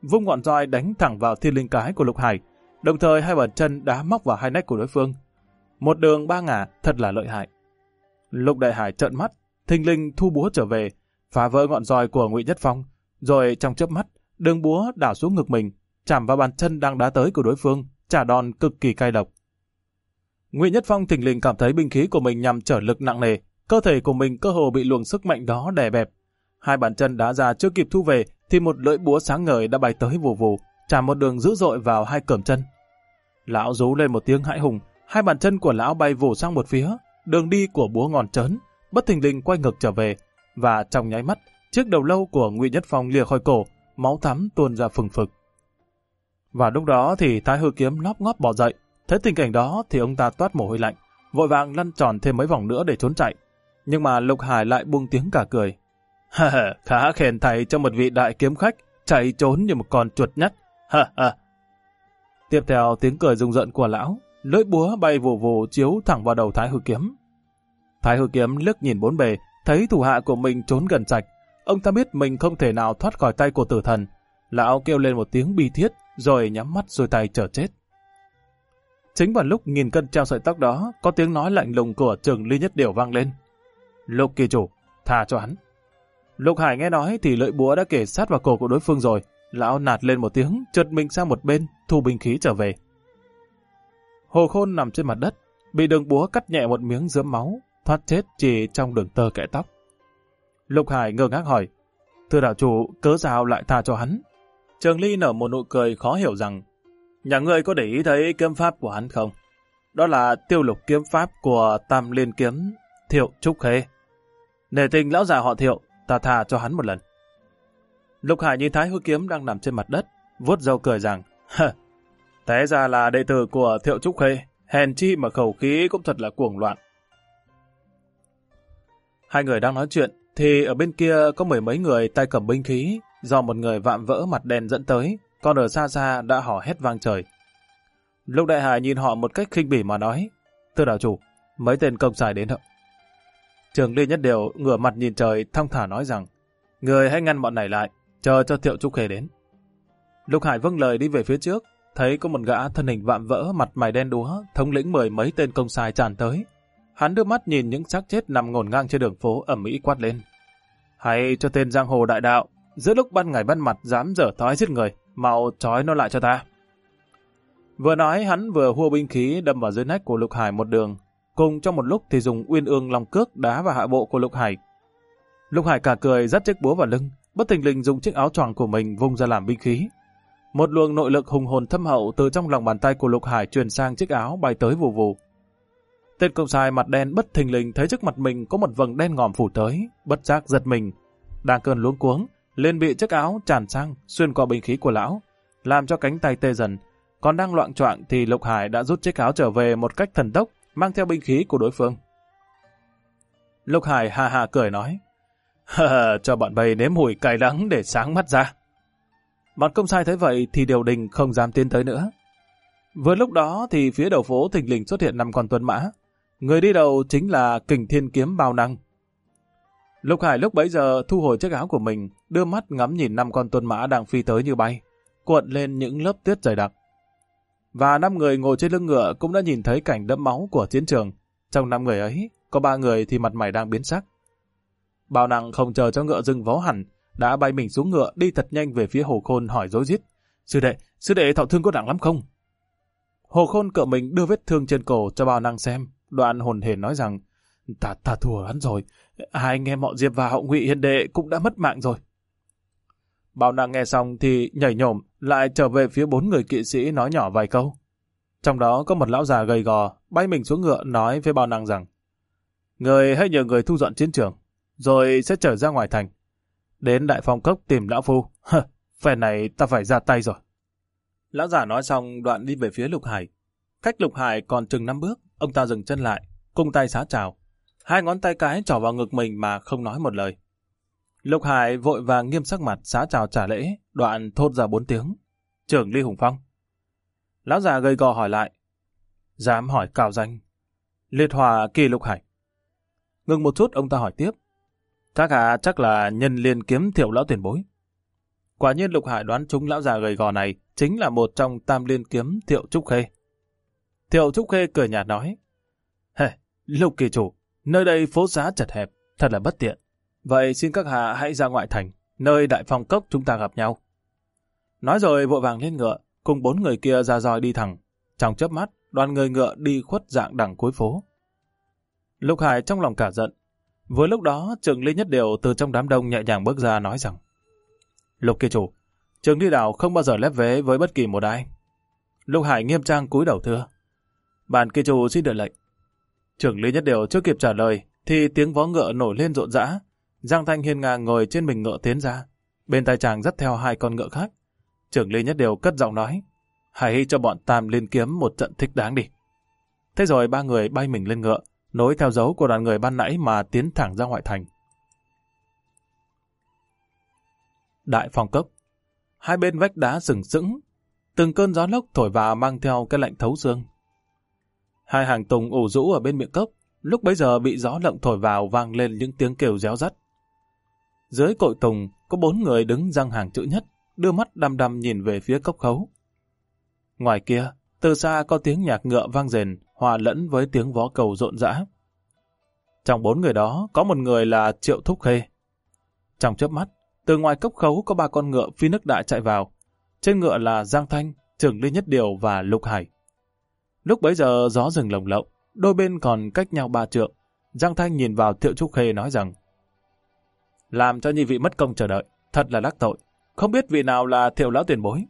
vung ngọn roi đánh thẳng vào thiên linh cái của Lục Hải, đồng thời hai bàn chân đá móc vào hai nách của đối phương. Một đường ba ngả thật là lợi hại. Lục Đại Hải trợn mắt, thình lình thu búa trở về, phá vỡ ngọn roi của Ngụy Nhất Phong, rồi trong chớp mắt, đường búa đảo xuống ngực mình, chạm vào bàn chân đang đá tới của đối phương, trả đòn cực kỳ cay độc. Ngụy Nhất Phong thình lình cảm thấy binh khí của mình nhằm trở lực nặng nề, cơ thể của mình cơ hồ bị luồng sức mạnh đó đè bẹp. Hai bàn chân đá ra chưa kịp thu về, thì một lưỡi búa sáng ngời đã bay tới vù vù, chạm một đường dữ dội vào hai cườm chân. Lão rú lên một tiếng hãi hùng, hai bàn chân của lão bay vù sang một phía, đường đi của búa ngòn trớn, bất thình lình quay ngược trở về, và trong nháy mắt, chiếc đầu lâu của Ngụy Nhất Phong lìa khỏi cổ, máu thắm tuôn ra phừng phực. Và lúc đó thì Thái Hư Kiếm lóp ngóp bò dậy, thấy tình cảnh đó thì ông ta toát mồ hôi lạnh, vội vàng lăn tròn thêm mấy vòng nữa để trốn chạy. Nhưng mà Lục Hải lại buông tiếng cả cười. Ha ha, khá khen thầy cho một vị đại kiếm khách, chạy trốn như một con chuột nhắt. Ha ha. Tiếp theo tiếng cười rùng rợn của lão, lưỡi búa bay vù vù chiếu thẳng vào đầu Thái Hư Kiếm. Thái Hư Kiếm liếc nhìn bốn bề, thấy thủ hạ của mình trốn gần sạch. Ông ta biết mình không thể nào thoát khỏi tay của tử thần. Lão kêu lên một tiếng bi thiết, rồi nhắm mắt xuôi tay chờ chết. Chính vào lúc nghìn cân treo sợi tóc đó, có tiếng nói lạnh lùng của Trường Ly Nhất Điều vang lên. Lục kỳ chủ, tha cho hắn. Lục Hải nghe nói thì lưỡi búa đã kề sát vào cổ của đối phương rồi. Lão nạt lên một tiếng, trượt mình sang một bên, thu binh khí trở về. Hồ Khôn nằm trên mặt đất, bị đường búa cắt nhẹ một miếng rớm máu, thoát chết chỉ trong đường tơ kẽ tóc. Lục Hải ngơ ngác hỏi, thưa đạo chủ, cớ sao lại tha cho hắn? Trường Ly nở một nụ cười khó hiểu rằng, nhà ngươi có để ý thấy kiếm pháp của hắn không? Đó là tiêu lục kiếm pháp của Tam Liên Kiếm Thiệu Trúc Khê. Nể tình lão già họ Thiệu, ta tha cho hắn một lần. Lục Hải nhìn Thái Hư Kiếm đang nằm trên mặt đất, vuốt râu cười rằng, hơ, té ra là đệ tử của Thiệu Trúc Khê, hèn chi mà khẩu khí cũng thật là cuồng loạn. Hai người đang nói chuyện, thì ở bên kia có mười mấy người tay cầm binh khí, do một người vạm vỡ mặt đen dẫn tới, còn ở xa xa đã hò hét vang trời. Lục Đại Hải nhìn họ một cách khinh bỉ mà nói, thưa đạo chủ, mấy tên công sai đến đâu? Trường Ly Nhất Điều ngửa mặt nhìn trời thong thả nói rằng, người hãy ngăn bọn này lại, chờ cho Thiệu Trúc Khê đến. Lục Hải vâng lời đi về phía trước, thấy có một gã thân hình vạm vỡ mặt mày đen đúa, thống lĩnh mười mấy tên công sai tràn tới. Hắn đưa mắt nhìn những xác chết nằm ngổn ngang trên đường phố ầm ĩ quát lên. Hay cho tên giang hồ đại đạo, giữa lúc ban ngày ban mặt dám dở thói giết người, mau trói nó lại cho ta. Vừa nói hắn vừa hua binh khí đâm vào dưới nách của Lục Hải một đường, cùng trong một lúc thì dùng uyên ương long cước đá vào hạ bộ của Lục Hải. Lục Hải cả cười dắt chiếc búa vào lưng, bất thình lình dùng chiếc áo choàng của mình vung ra làm binh khí. Một luồng nội lực hùng hồn thâm hậu từ trong lòng bàn tay của Lục Hải truyền sang chiếc áo bay tới vù vù. Tên công sai mặt đen bất thình lình thấy trước mặt mình có một vầng đen ngòm phủ tới, bất giác giật mình, đang cơn luống cuống, liền bị chiếc áo tràn sang xuyên qua binh khí của lão, làm cho cánh tay tê dần. Còn đang loạng choạng thì Lục Hải đã rút chiếc áo trở về một cách thần tốc, mang theo binh khí của đối phương. Lục Hải hà hà cười nói, hờ, cho bọn bầy nếm mùi cay đắng để sáng mắt ra. Bọn công sai thấy vậy thì điều đình không dám tiến tới nữa. Vừa lúc đó thì phía đầu phố thình lình xuất hiện năm con tuấn mã. Người đi đầu chính là Kình Thiên Kiếm Bao Năng. Lục Hải lúc bấy giờ thu hồi chiếc áo của mình, đưa mắt ngắm nhìn năm con tuấn mã đang phi tới như bay, cuộn lên những lớp tuyết dày đặc. Và năm người ngồi trên lưng ngựa cũng đã nhìn thấy cảnh đẫm máu của chiến trường. Trong năm người ấy, có ba người thì mặt mày đang biến sắc. Bao Năng không chờ cho ngựa dừng vó hẳn, đã bay mình xuống ngựa đi thật nhanh về phía Hồ Khôn hỏi rối rít. Sư đệ, sư đệ thọ thương có nặng lắm không? Hồ Khôn cựa mình đưa vết thương trên cổ cho Bao Năng xem, đoạn hồn hển nói rằng, ta ta thua hắn rồi, hai anh em họ Diệp và Hậu Ngụy Hiền đệ cũng đã mất mạng rồi. Bao Năng nghe xong thì nhảy nhổm lại trở về phía bốn người kỵ sĩ nói nhỏ vài câu. Trong đó có một lão già gầy gò bay mình xuống ngựa nói với Bao Năng rằng, người hãy nhờ người thu dọn chiến trường, rồi sẽ trở ra ngoài thành. Đến Đại Phong Cốc tìm lão phu, hơ, phe này ta phải ra tay rồi. Lão già nói xong đoạn đi về phía Lục Hải. Cách Lục Hải còn chừng năm bước, ông ta dừng chân lại, cung tay xá chào. Hai ngón tay cái trỏ vào ngực mình mà không nói một lời. Lục Hải vội vàng nghiêm sắc mặt xá chào trả lễ, đoạn thốt ra bốn tiếng. Trưởng Ly Hùng Phong. Lão già gầy gò hỏi lại. Dám hỏi cao danh. Liệt Hòa Kỳ Lục Hải. Ngừng một chút ông ta hỏi tiếp. Chắc à, chắc là nhân liên kiếm Thiệu lão tiền bối. Quả nhiên Lục Hải đoán trúng lão già gầy gò này chính là một trong tam liên kiếm Thiệu Trúc Khê. Thiệu Trúc Khê cười nhạt nói, Hề, Lục kỳ chủ, nơi đây phố xá chật hẹp, thật là bất tiện. Vậy xin các hạ hãy ra ngoại thành, nơi Đại Phong Cốc chúng ta gặp nhau. Nói rồi vội vàng lên ngựa, cùng bốn người kia ra roi đi thẳng. Trong chớp mắt, đoàn người ngựa đi khuất dạng đằng cuối phố. Lục Hải trong lòng cả giận. Vừa lúc đó, Trường Ly Nhất Điều từ trong đám đông nhẹ nhàng bước ra nói rằng, Lục kỳ chủ, Trường Ly Đảo không bao giờ lép vế với bất kỳ một ai. Lục Hải nghiêm trang cúi đầu thưa, bản kỳ chủ xin đợi lệnh. Trường Ly Nhất Điều chưa kịp trả lời, thì tiếng vó ngựa nổi lên rộn rã. Giang Thanh hiên ngang ngồi trên mình ngựa tiến ra, bên tay chàng dắt theo hai con ngựa khác. Trường Ly Nhất Điều cất giọng nói, hãy cho bọn Tam Liên Kiếm một trận thích đáng đi. Thế rồi ba người bay mình lên ngựa, nối theo dấu của đoàn người ban nãy mà tiến thẳng ra ngoại thành. Đại Phong Cốc, hai bên vách đá sừng sững, từng cơn gió lốc thổi vào mang theo cái lạnh thấu xương. Hai hàng tùng ủ rũ ở bên miệng cốc, lúc bấy giờ bị gió lộng thổi vào vang lên những tiếng kêu réo rắt. Dưới cội tùng có bốn người đứng giăng hàng chữ nhất, đưa mắt đăm đăm nhìn về phía cốc khấu. Ngoài kia, từ xa có tiếng nhạc ngựa vang rền, hòa lẫn với tiếng vó cầu rộn rã. Trong bốn người đó, có một người là Triệu Thúc Khê. Trong chớp mắt, từ ngoài cốc khấu có ba con ngựa phi nước đại chạy vào. Trên ngựa là Giang Thanh, Trường Ly Nhất Điều và Lục Hải. Lúc bấy giờ gió rừng lồng lộng, đôi bên còn cách nhau ba trượng. Giang Thanh nhìn vào Triệu Trúc Khê nói rằng, làm cho nhị vị mất công chờ đợi, thật là đắc tội. Không biết vị nào là Thiệu lão tiền bối.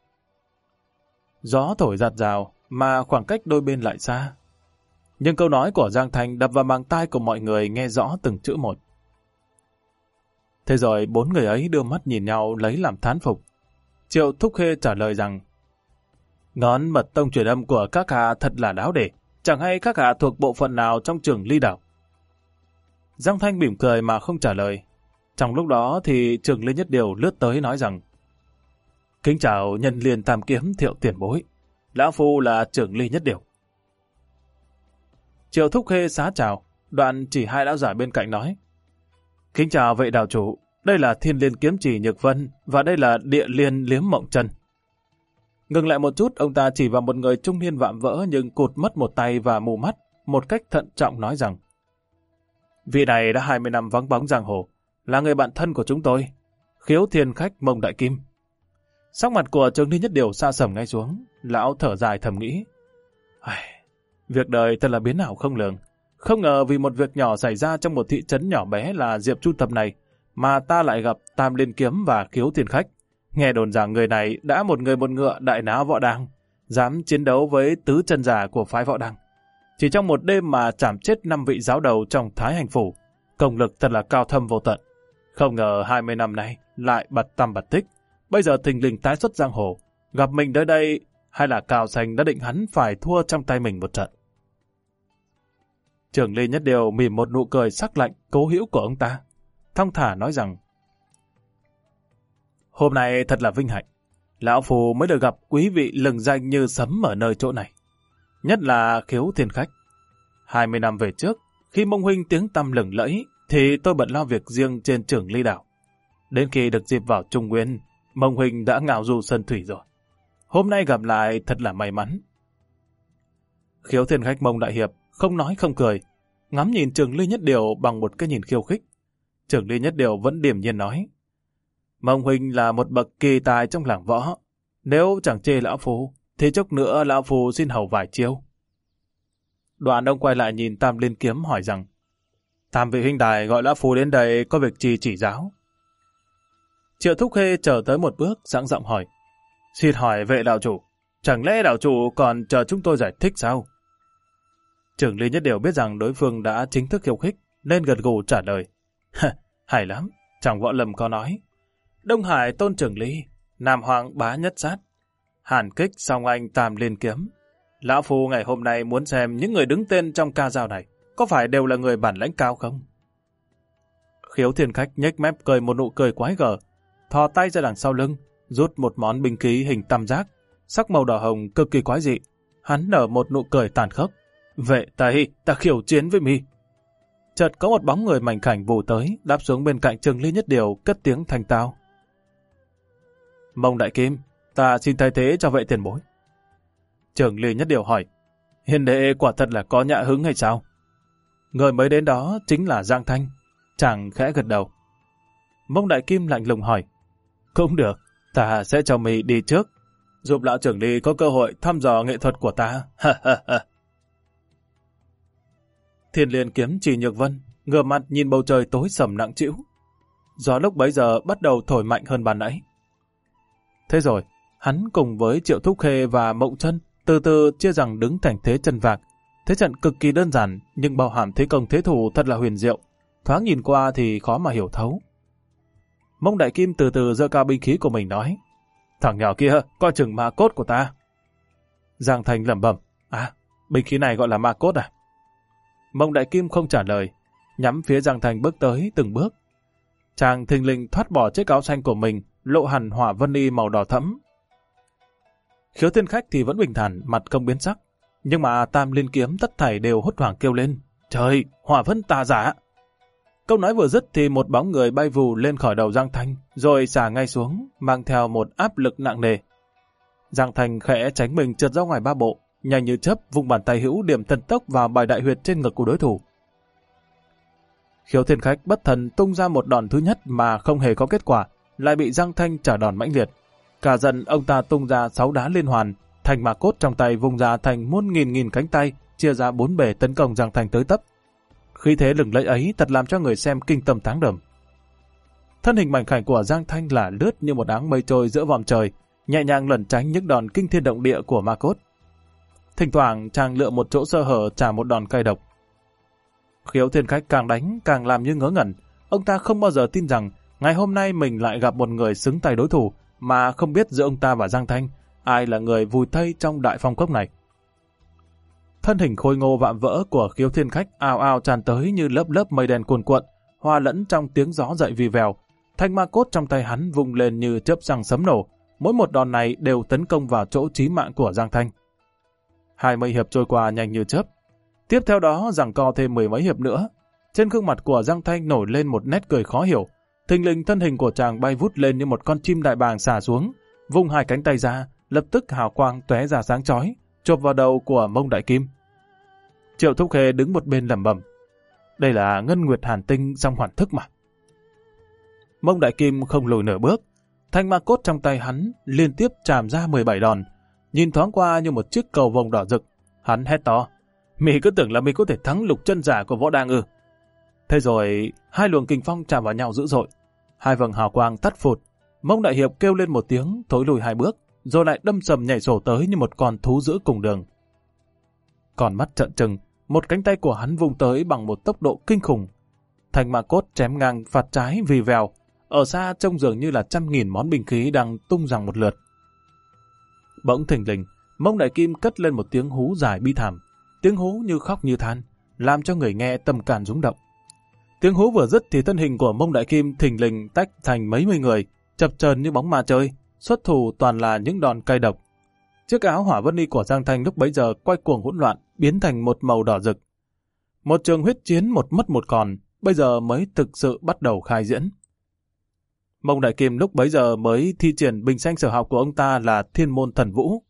Gió thổi giạt rào, mà khoảng cách đôi bên lại xa. Nhưng câu nói của Giang Thanh đập vào màng tai của mọi người nghe rõ từng chữ một. Thế rồi bốn người ấy đưa mắt nhìn nhau lấy làm thán phục. Triệu Thúc Khê trả lời rằng, ngón mật tông truyền âm của các hạ thật là đáo để, chẳng hay các hạ thuộc bộ phận nào trong Trường Ly Đảo. Giang Thanh mỉm cười mà không trả lời. Trong lúc đó thì Trường Ly Nhất Điều lướt tới nói rằng, kính chào nhân liên tam kiếm Thiệu tiền bối, lão phu là Trường Ly Nhất Điều. Triệu Thúc Khê xá chào, đoạn chỉ hai lão giả bên cạnh nói, kính chào vệ đạo chủ, đây là Thiên Liên Kiếm Chỉ Nhược Vân và đây là Địa Liên Liếm Mộng Chân. Ngừng lại một chút, ông ta chỉ vào một người trung niên vạm vỡ nhưng cụt mất một tay và mù mắt, một cách thận trọng nói rằng, vị này đã hai mươi năm vắng bóng giang hồ, là người bạn thân của chúng tôi, Khiếu Thiên Khách Mông Đại Kim. Sắc mặt của Trường Ly Nhất Điều sa sầm ngay xuống, lão thở dài thầm nghĩ, việc đời thật là biến ảo không lường. Không ngờ vì một việc nhỏ xảy ra trong một thị trấn nhỏ bé là Diệp Chu Tập này, mà ta lại gặp Tam Liên Kiếm và Khiếu Thiên Khách. Nghe đồn rằng người này đã một người một ngựa đại náo võ đăng, dám chiến đấu với tứ chân giả của phái võ đăng. Chỉ trong một đêm mà chảm chết năm vị giáo đầu trong Thái Hành Phủ, công lực thật là cao thâm vô tận. Không ngờ hai mươi năm nay lại bật tăm bật tích, bây giờ thình lình tái xuất giang hồ, gặp mình tới đây, hay là Cao Xanh đã định hắn phải thua trong tay mình một trận. Trường Ly Nhất Điều mỉm một nụ cười sắc lạnh cố hữu của ông ta, thong thả nói rằng, hôm nay thật là vinh hạnh, lão phu mới được gặp quý vị lừng danh như sấm ở nơi chỗ này. Nhất là Khiếu Thiên Khách. hai mươi năm về trước, khi Mông huynh tiếng tăm lừng lẫy, thì tôi bận lo việc riêng trên Trường Ly Đảo. Đến khi được dịp vào Trung Nguyên, Mông huynh đã ngào du sơn thủy rồi. Hôm nay gặp lại thật là may mắn. Khiếu Thiên Khách Mông Đại Hiệp không nói không cười, ngắm nhìn Trường Ly Nhất Điều bằng một cái nhìn khiêu khích. Trường Ly Nhất Điều vẫn điềm nhiên nói, Mông huynh là một bậc kỳ tài trong làng võ. Nếu chẳng chê lão phu, thì chốc nữa lão phu xin hầu vài chiêu. Đoạn ông quay lại nhìn Tam Liên Kiếm hỏi rằng, Tam vị huynh đài gọi lão phu đến đây có việc gì chỉ giáo? Triệu Thúc Khê chờ tới một bước, sẵn giọng hỏi, xin hỏi vệ đạo chủ, chẳng lẽ đạo chủ còn chờ chúng tôi giải thích sao? Trường Ly Nhất Điều biết rằng đối phương đã chính thức khiêu khích, nên gật gù trả lời, hay lắm, trong võ lâm có nói, Đông Hải tôn Trường Ly, Nam Hoàng bá nhất sát, hàn kích song anh Tam Liên Kiếm. Lão phu ngày hôm nay muốn xem những người đứng tên trong ca dao này có phải đều là người bản lãnh cao không? Khiếu Thiên Khách nhếch mép cười một nụ cười quái gở, thò tay ra đằng sau lưng, rút một món binh khí hình tam giác, sắc màu đỏ hồng cực kỳ quái dị. Hắn nở một nụ cười tàn khốc. Vệ Tây, ta khiêu chiến với mi. Chợt có một bóng người mảnh khảnh vù tới, đáp xuống bên cạnh Trường Ly Nhất Điều, cất tiếng thanh tao. Mông Đại Kim, ta xin thay thế cho vệ tiền bối. Trưởng Ly Nhất Điều hỏi, hiền đệ quả thật là có nhã hứng hay sao? Người mới đến đó chính là Giang Thanh. Chàng khẽ gật đầu. Mông Đại Kim lạnh lùng hỏi, cũng được, ta sẽ cho mày đi trước, giúp lão trưởng Ly có cơ hội thăm dò nghệ thuật của ta. Thiên Liên kiếm Chỉ Nhược Vân ngửa mặt nhìn bầu trời tối sầm nặng trĩu. Gió lúc bấy giờ bắt đầu thổi mạnh hơn ban nãy. Thế rồi, hắn cùng với Triệu Thúc Khê và Mộng Chân từ từ chia rằng đứng thành thế chân vạc. Thế trận cực kỳ đơn giản, nhưng bao hàm thế công thế thủ thật là huyền diệu. Thoáng nhìn qua thì khó mà hiểu thấu. Mông Đại Kim từ từ giơ cao binh khí của mình nói, thằng nhỏ kia, coi chừng ma cốt của ta. Giang Thành lẩm bẩm, à, binh khí này gọi là ma cốt à? Mông Đại Kim không trả lời, nhắm phía Giang Thành bước tới từng bước. Chàng thình lình thoát bỏ chiếc áo xanh của mình, lộ hẳn hỏa vân y màu đỏ thẫm. Khiếu Thiên Khách thì vẫn bình thản, mặt không biến sắc. Nhưng mà Tam Liên Kiếm tất thảy đều hốt hoảng kêu lên, trời, hỏa vân tà giả. Câu nói vừa dứt thì một bóng người bay vù lên khỏi đầu Giang Thanh, rồi xả ngay xuống, mang theo một áp lực nặng nề. Giang Thanh khẽ tránh mình trượt ra ngoài ba bộ, nhanh như chớp vung bàn tay hữu điểm thần tốc vào bài đại huyệt trên ngực của đối thủ. Khiếu Thiên Khách bất thần tung ra một đòn thứ nhất mà không hề có kết quả, lại bị Giang Thanh trả đòn mãnh liệt. Cả giận ông ta tung ra sáu đá liên hoàn, thành ma cốt trong tay vùng ra thành muôn nghìn nghìn cánh tay, chia ra bốn bề tấn công Giang Thanh tới tấp. Khí thế lừng lẫy ấy thật làm cho người xem kinh tâm táng đầm. Thân hình mảnh khảnh của Giang Thanh là lướt như một áng mây trôi giữa vòm trời, nhẹ nhàng lẩn tránh những đòn kinh thiên động địa của ma cốt. Thỉnh thoảng chàng lựa một chỗ sơ hở trả một đòn cay độc. Khiếu Thiên Khách càng đánh càng làm như ngớ ngẩn. Ông ta không bao giờ tin rằng ngày hôm nay mình lại gặp một người xứng tay đối thủ, mà không biết giữa ông ta và Giang Thanh ai là người vùi thây trong đại phong cốc này. Thân hình khôi ngô vạm vỡ của Khiếu Thiên Khách ào ào tràn tới như lớp lớp mây đen cuồn cuộn, hòa lẫn trong tiếng gió dậy vì vèo. Thanh ma cốt trong tay hắn vung lên như chớp răng sấm nổ, mỗi một đòn này đều tấn công vào chỗ chí mạng của Giang Thanh. Hai mươi hiệp trôi qua nhanh như chớp. Tiếp theo đó giằng co thêm mười mấy hiệp nữa. Trên gương mặt của Giang Thanh nổi lên một nét cười khó hiểu. Thình lình thân hình của chàng bay vút lên như một con chim đại bàng xả xuống, vung hai cánh tay ra, lập tức hào quang tóe ra sáng chói, chộp vào đầu của Mông Đại Kim. Triệu Thúc Khê đứng một bên lẩm bẩm, đây là Ngân Nguyệt Hàn Tinh trong hoàn thức mà. Mông Đại Kim không lùi nửa bước, thanh ma cốt trong tay hắn liên tiếp chạm ra mười bảy đòn, nhìn thoáng qua như một chiếc cầu vồng đỏ rực. Hắn hét to, mày cứ tưởng là mày có thể thắng lục chân giả của võ đang ư? Thế rồi hai luồng kình phong chạm vào nhau dữ dội, hai vầng hào quang tắt phụt. Mông Đại Hiệp kêu lên một tiếng, thối lùi hai bước, rồi lại đâm sầm nhảy sổ tới như một con thú dữ cùng đường. Còn mắt trợn trừng, một cánh tay của hắn vung tới bằng một tốc độ kinh khủng. Thanh ma cốt chém ngang phạt trái vì vèo, ở xa trông dường như là trăm nghìn món binh khí đang tung rằng một lượt. Bỗng thình lình, Mông Đại Kim cất lên một tiếng hú dài bi thảm, tiếng hú như khóc như than, làm cho người nghe tâm can rung động. Tiếng hú vừa dứt thì thân hình của Mông Đại Kim thình lình tách thành mấy mươi người, chập chờn như bóng ma chơi, xuất thủ toàn là những đòn cay độc. Chiếc áo hỏa vân y của Giang Thanh lúc bấy giờ quay cuồng hỗn loạn, biến thành một màu đỏ rực. Một trường huyết chiến một mất một còn, bây giờ mới thực sự bắt đầu khai diễn. Mông Đại Kim lúc bấy giờ mới thi triển bình danh sở học của ông ta là Thiên Môn Thần Vũ.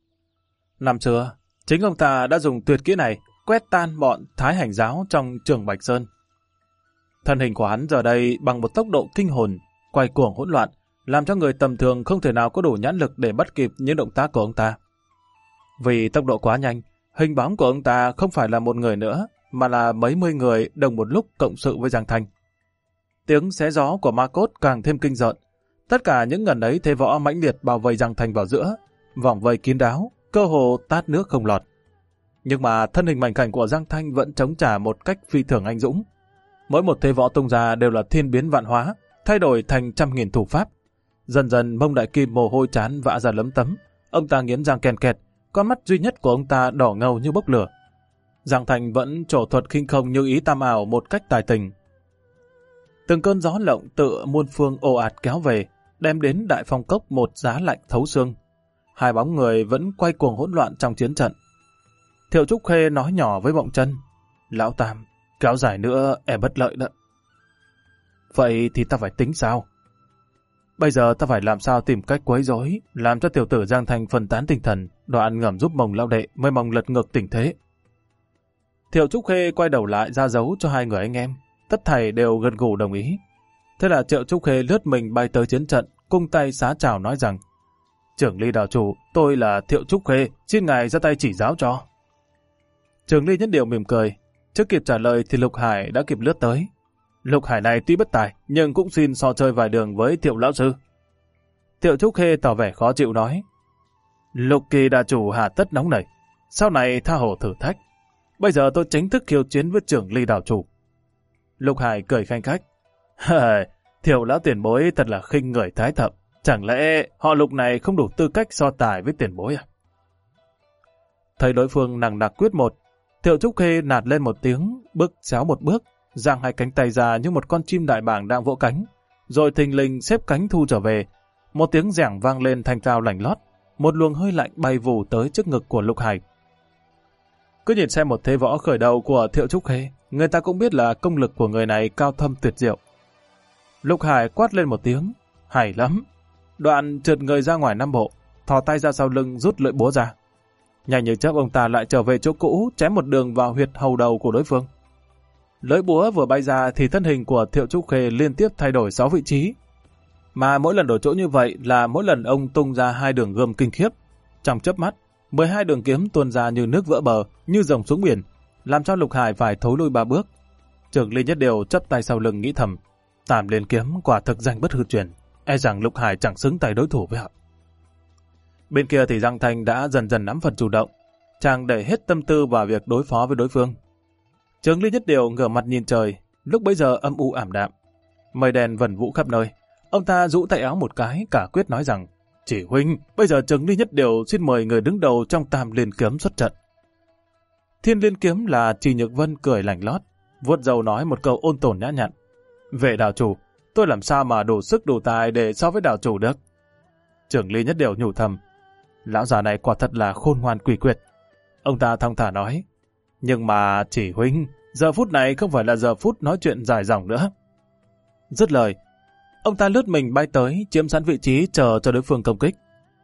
Năm xưa, chính ông ta đã dùng tuyệt kỹ này quét tan bọn Thái Hành giáo trong Trường Bạch Sơn. Thân hình của hắn giờ đây bằng một tốc độ kinh hồn, quay cuồng hỗn loạn, làm cho người tầm thường không thể nào có đủ nhãn lực để bắt kịp những động tác của ông ta. Vì tốc độ quá nhanh, hình bóng của ông ta không phải là một người nữa, mà là mấy mươi người đồng một lúc cộng sự với Giang Thanh. Tiếng xé gió của ma cốt càng thêm kinh rợn. Tất cả những ngần ấy thế võ mãnh liệt bao vây Giang Thanh vào giữa, vòng vây kín đáo, cơ hồ tát nước không lọt. Nhưng mà thân hình mảnh khảnh của Giang Thanh vẫn chống trả một cách phi thường anh dũng. Mỗi một thế võ tung ra đều là thiên biến vạn hóa, thay đổi thành trăm nghìn thủ pháp. Dần dần Mông Đại Kim mồ hôi chán vã ra lấm tấm, ông ta nghiến răng ken kẹt, con mắt duy nhất của ông ta đỏ ngầu như bốc lửa. Giang Thanh vẫn trổ thuật khinh không như ý tam ảo một cách tài tình. Từng cơn gió lộng tựa muôn phương ồ ạt kéo về, đem đến đại phong cốc một giá lạnh thấu xương. Hai bóng người vẫn quay cuồng hỗn loạn trong chiến trận. Thiệu Trúc Khê nói nhỏ với Mộng Chân, lão Tam, kéo dài nữa em bất lợi đó. Vậy thì ta phải tính sao? Bây giờ ta phải làm sao tìm cách quấy rối, làm cho tiểu tử Giang Thanh phân tán tinh thần, đoạn ngầm giúp Mông lão đệ mới mong lật ngược tình thế. Thiệu Trúc Khê quay đầu lại ra dấu cho hai người anh em, tất thảy đều gật gù đồng ý. Thế là Thiệu Trúc Khê lướt mình bay tới chiến trận, cung tay xá chào nói rằng: Trưởng Ly đạo chủ, tôi là Thiệu Trúc Khê, xin ngài ra tay chỉ giáo cho. Trưởng Ly Nhất Điều mỉm cười, chưa kịp trả lời thì Lục Hải đã kịp lướt tới. Lục Hải này tuy bất tài, nhưng cũng xin so chơi vài đường với Thiệu lão sư. Thiệu Trúc Khê tỏ vẻ khó chịu nói: Lục Kỳ đạo chủ hà tất nóng nảy, sau này tha hồ thử thách. Bây giờ tôi chính thức khiêu chiến với Trưởng Ly đạo chủ. Lục Hải cười khanh khách: Thiệu lão tiền bối thật là khinh người thái thậm, chẳng lẽ họ Lục này không đủ tư cách so tài với tiền bối à? Thấy đối phương nằng nặc quyết một, Thiệu Trúc Khê nạt lên một tiếng, bước xéo một bước, giang hai cánh tay ra như một con chim đại bàng đang vỗ cánh, rồi thình lình xếp cánh thu trở về. Một tiếng rẻng vang lên thanh cao lạnh lót, một luồng hơi lạnh bay vù tới trước ngực của Lục Hải. Cứ nhìn xem một thế võ khởi đầu của Thiệu Trúc Khê, người ta cũng biết là công lực của người này cao thâm tuyệt diệu. Lục Hải quát lên một tiếng: Hay lắm! Đoạn trượt người ra ngoài năm bộ, thò tay ra sau lưng rút lưỡi búa ra. Nhanh như chớp ông ta lại trở về chỗ cũ, chém một đường vào huyệt hầu đầu của đối phương. Lưỡi búa vừa bay ra thì thân hình của Thiệu Trúc Khê liên tiếp thay đổi sáu vị trí. Mà mỗi lần đổi chỗ như vậy là mỗi lần ông tung ra hai đường gươm kinh khiếp. Trong chớp mắt, mười hai đường kiếm tuôn ra như nước vỡ bờ, như rồng xuống biển, làm cho Lục Hải phải thối lui ba bước. Trưởng Ly Nhất Điều chắp tay sau lưng nghĩ thầm: Tam Liên kiếm quả thực danh bất hư truyền, e rằng Lục Hải chẳng xứng tay đối thủ với họ. Bên kia thì Giang Thanh đã dần dần nắm phần chủ động, chàng đẩy hết tâm tư vào việc đối phó với đối phương. Trưởng Ly Nhất Điều ngửa mặt nhìn trời, lúc bấy giờ âm u ảm đạm, mây đen vẩn vũ khắp nơi. Ông ta rũ tay áo một cái, cả quyết nói rằng: Chỉ huynh, bây giờ Trưởng Ly Nhất Điều xin mời người đứng đầu trong Tam Liên kiếm xuất trận. Thiên Liên kiếm là Trì Nhược Vân cười lạnh lót, vuốt râu nói một câu ôn tồn nhã nhặn: Vệ đạo chủ, tôi làm sao mà đủ sức đủ tài để so với đạo chủ được? Trưởng Ly Nhất Điều nhủ thầm: Lão già này quả thật là khôn ngoan quỷ quyệt. Ông ta thong thả nói: Nhưng mà chỉ huynh, giờ phút này không phải là giờ phút nói chuyện dài dòng nữa. Dứt lời, ông ta lướt mình bay tới, chiếm sẵn vị trí chờ cho đối phương công kích.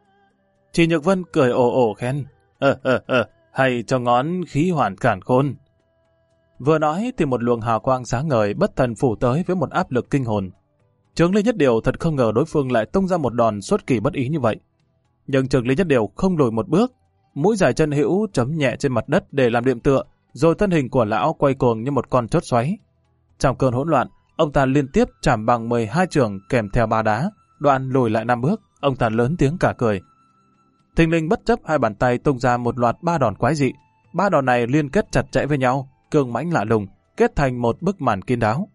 Trì Nhược Vân cười ồ ồ khen: Ờ ờ ờ, hay cho ngón khí hoàn cản khôn. Vừa nói thì một luồng hào quang sáng ngời bất thần phủ tới với một áp lực kinh hồn. Trưởng Ly Nhất Điều thật không ngờ đối phương lại tung ra một đòn xuất kỳ bất ý như vậy. Nhưng Trưởng Ly Nhất Điều không lùi một bước, mũi dài chân hữu chấm nhẹ trên mặt đất để làm điểm tựa, rồi thân hình của lão quay cuồng như một con chốt xoáy. Trong cơn hỗn loạn, ông ta liên tiếp chạm bằng mười hai chưởng kèm theo ba đá, đoạn lùi lại năm bước, ông ta lớn tiếng cả cười. Thình lình bất chấp hai bàn tay tung ra một loạt ba đòn quái dị, ba đòn này liên kết chặt chẽ với nhau, cương mãnh lạ lùng, kết thành một bức màn kín đáo.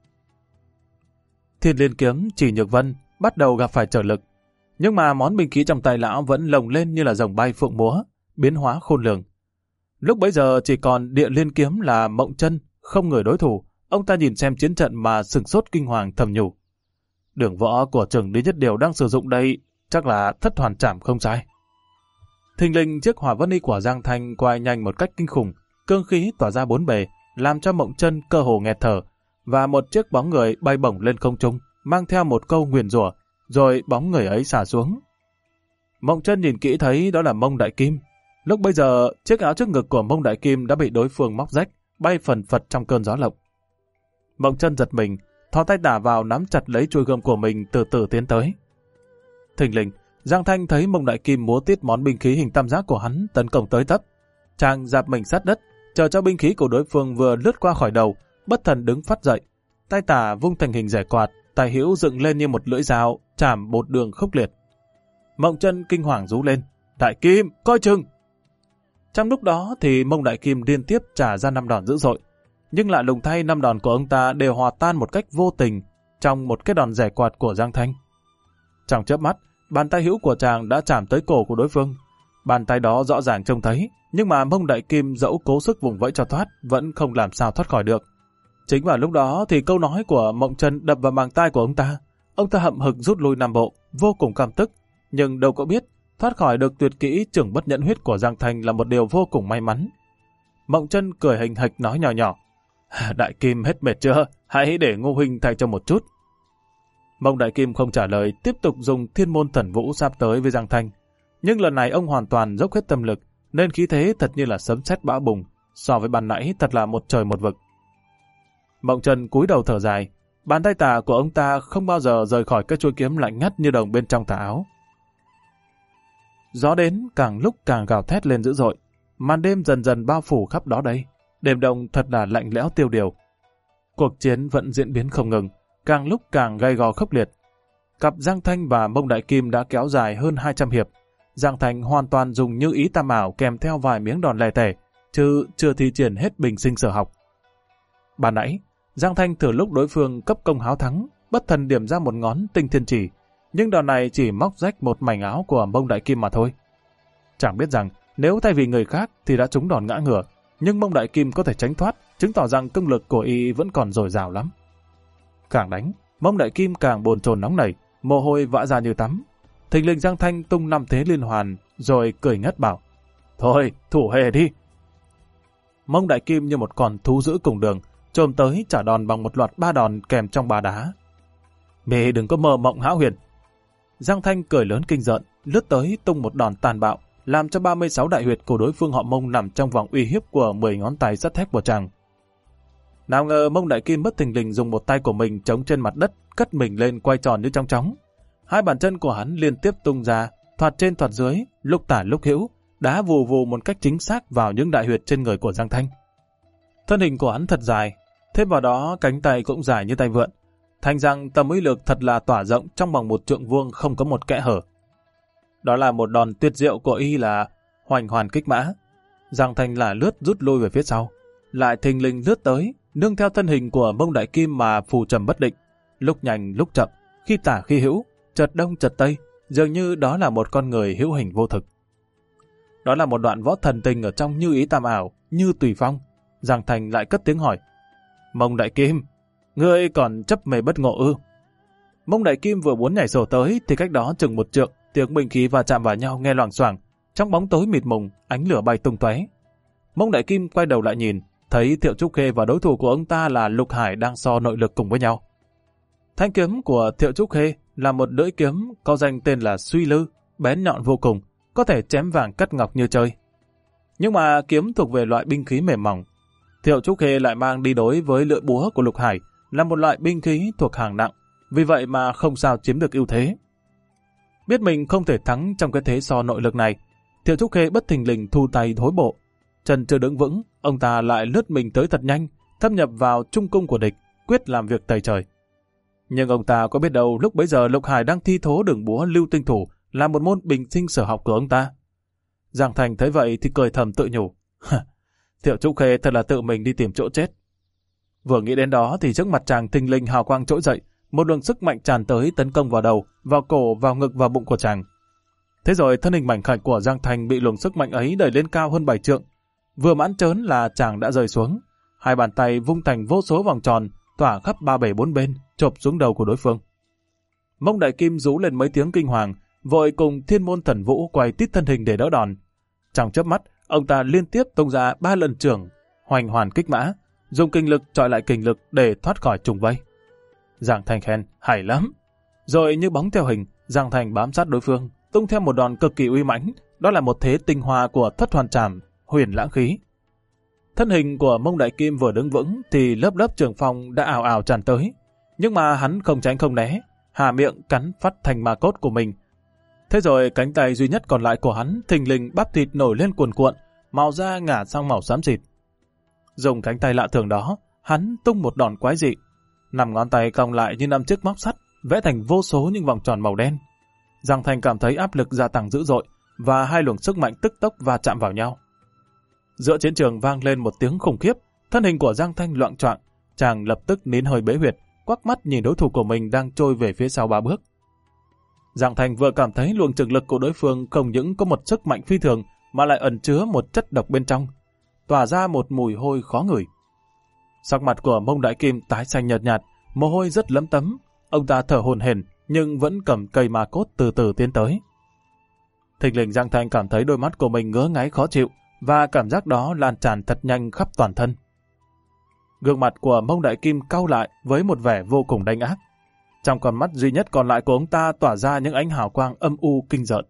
Thiên Liên kiếm Trì Nhược Vân bắt đầu gặp phải trở lực, nhưng mà món binh khí trong tay lão vẫn lồng lên như là rồng bay phượng múa, biến hóa khôn lường. Lúc bấy giờ chỉ còn Địa Liên kiếm là Mộng Chân, không người đối thủ. Ông ta nhìn xem chiến trận mà sửng sốt kinh hoàng thầm nhủ: Đường võ của Trưởng Ly Nhất Điều đang sử dụng đây chắc là thất hoàn trảm không sai. Thình lình chiếc hỏa vân y của Giang Thanh quay nhanh một cách kinh khủng, cương khí tỏa ra bốn bề, làm cho Mộng Chân cơ hồ nghẹt thở, và một chiếc bóng người bay bổng lên không trung, mang theo một câu nguyền rủa, rồi bóng người ấy xả xuống. Mộng Chân nhìn kỹ thấy đó là Mông Đại Kim. Lúc bây giờ, chiếc áo trước ngực của Mông Đại Kim đã bị đối phương móc rách, bay phần phật trong cơn gió lộng. Mộng Chân giật mình, thò tay đả vào nắm chặt lấy chuôi gươm của mình, từ từ tiến tới. Thình lình, Giang Thanh thấy Mông Đại Kim múa tiết món binh khí hình tam giác của hắn tấn công tới tấp. Chàng dạp mình sát đất, chờ cho binh khí của đối phương vừa lướt qua khỏi đầu, bất thần đứng phát dậy, tay tả vung thành hình rẻ quạt, tay hữu dựng lên như một lưỡi dao, chạm một đường khốc liệt. Mộng Chân kinh hoàng rú lên: Đại Kim, coi chừng! Trong lúc đó thì Mông Đại Kim liên tiếp trả ra năm đòn dữ dội, nhưng lạ lùng thay năm đòn của ông ta đều hòa tan một cách vô tình trong một cái đòn rẻ quạt của Giang Thanh. Trong chớp mắt, bàn tay hữu của chàng đã chạm tới cổ của đối phương. Bàn tay đó rõ ràng trông thấy, nhưng mà Mông Đại Kim dẫu cố sức vùng vẫy cho thoát, vẫn không làm sao thoát khỏi được. Chính vào lúc đó thì câu nói của Mộng Chân đập vào màng tai của ông ta. Ông ta hậm hực rút lui năm bộ, vô cùng căm tức, nhưng đâu có biết thoát khỏi được tuyệt kỹ chưởng bất nhẫn huyết của Giang Thanh là một điều vô cùng may mắn. Mộng Chân cười hình hạch nói nhỏ nhỏ: Đại Kim hết mệt chưa? Hãy để Ngô huynh thay cho một chút. Mông Đại Kim không trả lời, tiếp tục dùng thiên môn thần vũ sáp tới với Giang Thanh. Nhưng lần này ông hoàn toàn dốc hết tâm lực, nên khí thế thật như là sấm sét bão bùng, so với ban nãy thật là một trời một vực. Mộng Trần cúi đầu thở dài, bàn tay tà của ông ta không bao giờ rời khỏi cái chuôi kiếm lạnh ngắt như đồng bên trong tà áo. Gió đến càng lúc càng gào thét lên dữ dội, màn đêm dần dần bao phủ khắp đó đây, đêm đông thật là lạnh lẽo tiêu điều. Cuộc chiến vẫn diễn biến không ngừng, càng lúc càng gay go khốc liệt. Cặp Giang Thanh và Mông Đại Kim đã kéo dài hơn hai trăm hiệp. Giang Thanh hoàn toàn dùng như ý tam ảo kèm theo vài miếng đòn lẻ tẻ, chứ chưa thi triển hết bình sinh sở học. Ban nãy, Giang Thanh thừa lúc đối phương cấp công háo thắng, bất thần điểm ra một ngón tinh thiên chỉ, nhưng đòn này chỉ móc rách một mảnh áo của Mông Đại Kim mà thôi. Chẳng biết rằng nếu thay vì người khác thì đã trúng đòn ngã ngửa, nhưng Mông Đại Kim có thể tránh thoát, chứng tỏ rằng công lực của y vẫn còn dồi dào lắm. Càng đánh, Mông Đại Kim càng bồn chồn nóng nảy, mồ hôi vã ra như tắm. Thình lình Giang Thanh tung năm thế liên hoàn, rồi cười ngất bảo: "Thôi, thủ hề đi." Mông Đại Kim như một con thú dữ cùng đường, chồm tới trả đòn bằng một loạt ba đòn kèm trong ba đá. "Mẹ đừng có mơ mộng hão huyền." Giang Thanh cười lớn kinh rợn, lướt tới tung một đòn tàn bạo, làm cho ba mươi sáu đại huyệt của đối phương họ Mông nằm trong vòng uy hiếp của mười ngón tay sắt thép của chàng. Nào ngờ Mông Đại Kim bất thình lình dùng một tay của mình chống trên mặt đất, cất mình lên quay tròn như trong chóng. Hai bàn chân của hắn liên tiếp tung ra, thoạt trên thoạt dưới, lúc tả lúc hữu, đá vù vù một cách chính xác vào những đại huyệt trên người của Giang Thanh. Thân hình của hắn thật dài, thêm vào đó cánh tay cũng dài như tay vượn, thành rằng tầm uy lực thật là tỏa rộng trong vòng một trượng vuông không có một kẽ hở. Đó là một đòn tuyệt diệu của y là hoành hoàn kích mã. Giang Thanh là lướt rút lui về phía sau, lại thình lình lướt tới, nương theo thân hình của Mông Đại Kim mà phù trầm bất định, lúc nhanh lúc chậm, khi tả khi hữu, chợt đông chợt tây, dường như đó là một con người hữu hình vô thực. Đó là một đoạn võ thần tình ở trong như ý tam ảo, như tùy phong. Giang Thanh lại cất tiếng hỏi: "Mông Đại Kim, ngươi còn chấp mê bất ngộ ư?" Mông Đại Kim vừa muốn nhảy sổ tới thì cách đó chừng một trượng, tiếng binh khí va chạm vào nhau nghe loảng xoảng, trong bóng tối mịt mùng, ánh lửa bay tung tóe. Mông Đại Kim quay đầu lại nhìn, thấy Thiệu Trúc Khê và đối thủ của ông ta là Lục Hải đang so nội lực cùng với nhau. Thanh kiếm của Thiệu Trúc Khê là một lưỡi kiếm có danh tên là Suy Lư, bén nhọn vô cùng, có thể chém vàng cắt ngọc như chơi. Nhưng mà kiếm thuộc về loại binh khí mềm mỏng. Thiệu Trúc Khê lại mang đi đối với lưỡi búa của Lục Hải, là một loại binh khí thuộc hàng nặng, vì vậy mà không sao chiếm được ưu thế. Biết mình không thể thắng trong cái thế so nội lực này, Thiệu Trúc Khê bất thình lình thu tay thối bộ. Chân chưa đứng vững, ông ta lại lướt mình tới thật nhanh, thâm nhập vào trung cung của địch, quyết làm việc tày trời. Nhưng ông ta có biết đâu lúc bấy giờ Lục Hải đang thi thố đường búa lưu tinh thủ là một môn bình sinh sở học của ông ta. Giang Thành thấy vậy thì cười thầm tự nhủ: Thiệu Trúc Khê thật là tự mình đi tìm chỗ chết. Vừa nghĩ đến đó thì trước mặt chàng thình lình hào quang trỗi dậy, một luồng sức mạnh tràn tới tấn công vào đầu, vào cổ, vào ngực, vào bụng của chàng. Thế rồi thân hình mảnh khảnh của Giang Thành bị luồng sức mạnh ấy đẩy lên cao hơn bảy trượng. Vừa mãn trớn là chàng đã rơi xuống, hai bàn tay vung thành vô số vòng tròn, tỏa khắp ba bể bốn bên, chộp xuống đầu của đối phương. Mông Đại Kim rú lên mấy tiếng kinh hoàng, vội cùng Thiên Môn Thần Vũ quay tít thân hình để đỡ đòn. Trong chớp mắt, ông ta liên tiếp tung ra ba lần chưởng, hoành hoàn kích mã, dùng kinh lực chọi lại kinh lực để thoát khỏi trùng vây. Giang Thành khen: hay lắm. Rồi như bóng theo hình, Giang Thành bám sát đối phương, tung theo một đòn cực kỳ uy mãnh, đó là một thế tinh hoa của Thất Hoàn Trảm, huyền lãng khí. Thân hình của Mông Đại Kim vừa đứng vững thì lớp lớp trường phong đã ào ào tràn tới, nhưng mà hắn không tránh không né, hà miệng cắn phát thành ma cốt của mình. Thế rồi cánh tay duy nhất còn lại của hắn thình lình bắp thịt nổi lên cuồn cuộn, màu da ngả sang màu xám xịt. Dùng cánh tay lạ thường đó, hắn tung một đòn quái dị, năm ngón tay cong lại như năm chiếc móc sắt, vẽ thành vô số những vòng tròn màu đen. Giang Thành cảm thấy áp lực gia tăng dữ dội và hai luồng sức mạnh tức tốc va chạm vào nhau. Giữa chiến trường vang lên một tiếng khủng khiếp, thân hình của Giang Thanh loạng choạng, chàng lập tức nín hơi bế huyệt, quắc mắt nhìn đối thủ của mình đang trôi về phía sau ba bước. Giang Thanh vừa cảm thấy luồng trực lực của đối phương không những có một sức mạnh phi thường mà lại ẩn chứa một chất độc bên trong, tỏa ra một mùi hôi khó ngửi. Sắc mặt của Mông Đại Kim tái xanh nhợt nhạt, mồ hôi rất lấm tấm, ông ta thở hổn hển nhưng vẫn cầm cây ma cốt từ từ tiến tới. Thình lình Giang Thanh cảm thấy đôi mắt của mình ngứa ngáy khó chịu và cảm giác đó lan tràn thật nhanh khắp toàn thân. Gương mặt của Mông Đại Kim cau lại với một vẻ vô cùng đanh ác. Trong con mắt duy nhất còn lại của ông ta tỏa ra những ánh hào quang âm u kinh rợn.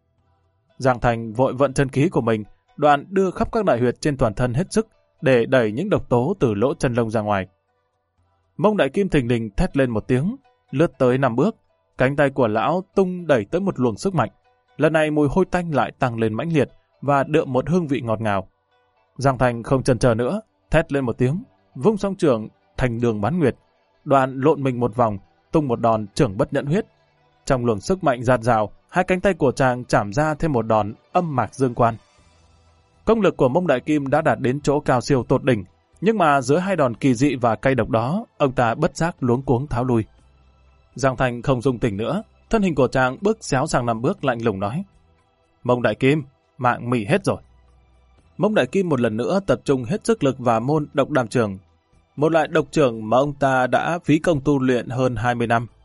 Giang Thành vội vận chân khí của mình, đoạn đưa khắp các đại huyệt trên toàn thân hết sức để đẩy những độc tố từ lỗ chân lông ra ngoài. Mông Đại Kim thình lình thét lên một tiếng, lướt tới năm bước, cánh tay của lão tung đẩy tới một luồng sức mạnh. Lần này mùi hôi tanh lại tăng lên mãnh liệt và đượm một hương vị ngọt ngào. Giang Thành không chần chờ nữa, thét lên một tiếng, vung song trường thành đường bán nguyệt, đoạn lộn mình một vòng, tung một đòn trưởng bất nhận huyết. Trong luồng sức mạnh dạt dào, hai cánh tay của chàng chảm ra thêm một đòn âm mạc dương quan. Công lực của Mông Đại Kim đã đạt đến chỗ cao siêu tột đỉnh, nhưng mà giữa hai đòn kỳ dị và cay độc đó, ông ta bất giác luống cuống tháo lui. Giang Thành không dung tình nữa, thân hình của chàng bước xéo sang năm bước lạnh lùng nói: Mông Đại Kim, mạng mị hết rồi. Mông Đại Kim một lần nữa tập trung hết sức lực vào môn độc đàm trường, một loại độc trường mà ông ta đã phí công tu luyện hơn hai mươi năm.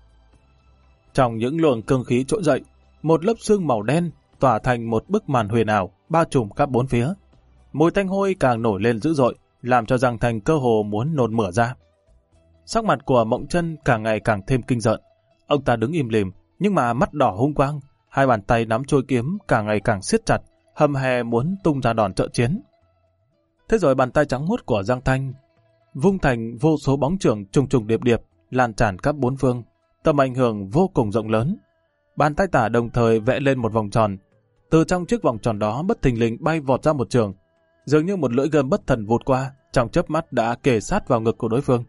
Trong những luồng cương khí trỗi dậy, một lớp xương màu đen tỏa thành một bức màn huyền ảo bao trùm các bốn phía. Mùi tanh hôi càng nổi lên dữ dội, làm cho Giang Thành cơ hồ muốn nôn mửa ra. Sắc mặt của Mộng Chân càng ngày càng thêm kinh rợn. Ông ta đứng im lìm, nhưng mà mắt đỏ hung quang, hai bàn tay nắm trôi kiếm càng ngày càng siết chặt, hầm hè muốn tung ra đòn trợ chiến. Thế rồi bàn tay trắng muốt của Giang Thanh vung thành vô số bóng chưởng trùng trùng điệp điệp, lan tràn khắp bốn phương, tầm ảnh hưởng vô cùng rộng lớn. Bàn tay tả đồng thời vẽ lên một vòng tròn, từ trong chiếc vòng tròn đó bất thình lình bay vọt ra một trường, dường như một lưỡi gươm bất thần vụt qua, trong chớp mắt đã kề sát vào ngực của đối phương.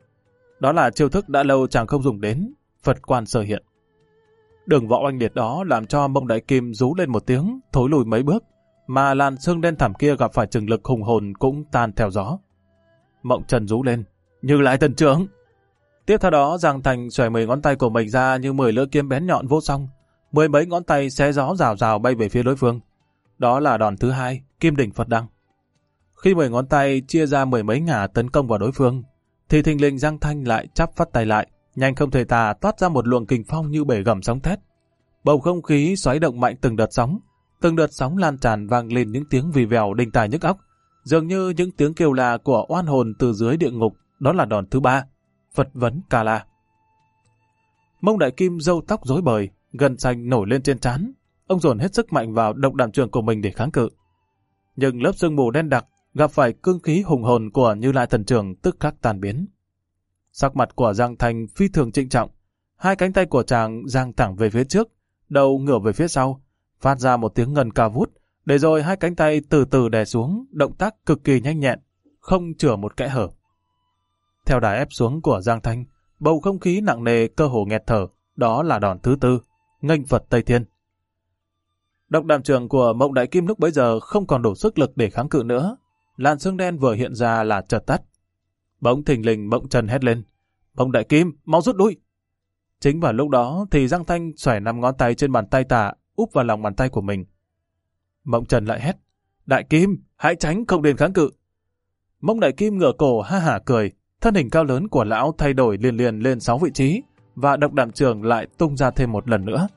Đó là chiêu thức đã lâu chàng không dùng đến, Phật quan sở hiện. Đường võ oanh liệt đó làm cho Mông Đại Kim rú lên một tiếng, thối lùi mấy bước, mà làn xương đen thẳm kia gặp phải chừng lực hùng hồn cũng tan theo gió. Mộng Trần rú lên: Như Lại Thần Trưởng! Tiếp theo đó, Giang Thành xòe mười ngón tay của mình ra như mười lưỡi kiếm bén nhọn vô song, mười mấy ngón tay xé gió rào rào bay về phía đối phương. Đó là đòn thứ hai, Kim Đỉnh Phật Đăng. Khi mười ngón tay chia ra mười mấy ngả tấn công vào đối phương, thì thình lình Giang Thanh lại chắp phát tay lại, nhanh không thể tả toát ra một luồng kình phong như bể gầm sóng thét. Bầu không khí xoáy động mạnh từng đợt sóng, từng đợt sóng lan tràn vang lên những tiếng vì vèo đinh tai nhức óc, dường như những tiếng kêu la của oan hồn từ dưới địa ngục. Đó là đòn thứ ba, Phật Vấn Ca La. Mông Đại Kim râu tóc rối bời, gân xanh nổi lên trên trán, ông dồn hết sức mạnh vào độc đàm trường của mình để kháng cự. Nhưng lớp sương mù đen đặc gặp phải cương khí hùng hồn của Như Lai Thần Trường tức khắc tan biến. Sắc mặt của Giang Thành phi thường trịnh trọng, hai cánh tay của chàng giang thẳng về phía trước, đầu ngửa về phía sau, phát ra một tiếng ngân cao vút, để rồi hai cánh tay từ từ đè xuống, động tác cực kỳ nhanh nhẹn, không chừa một kẽ hở. Theo đà ép xuống của Giang Thanh, bầu không khí nặng nề cơ hồ nghẹt thở, đó là đòn thứ tư, Nghênh Phật Tây Thiên. Độc đàm trường của Mộng Đại Kim lúc bấy giờ không còn đủ sức lực để kháng cự nữa, làn xương đen vừa hiện ra là chợt tắt. Bỗng thình lình Mộng Trần hét lên: Mông Đại Kim, mau rút lui! Chính vào lúc đó thì Giang Thanh xoẻ năm ngón tay trên bàn tay tả úp vào lòng bàn tay của mình. Mộng Trần lại hét: Đại Kim, hãy tránh, không nên kháng cự! Mông Đại Kim ngửa cổ ha hả cười, thân hình cao lớn của lão thay đổi liền liền lên sáu vị trí, và độc đàm trường lại tung ra thêm một lần nữa.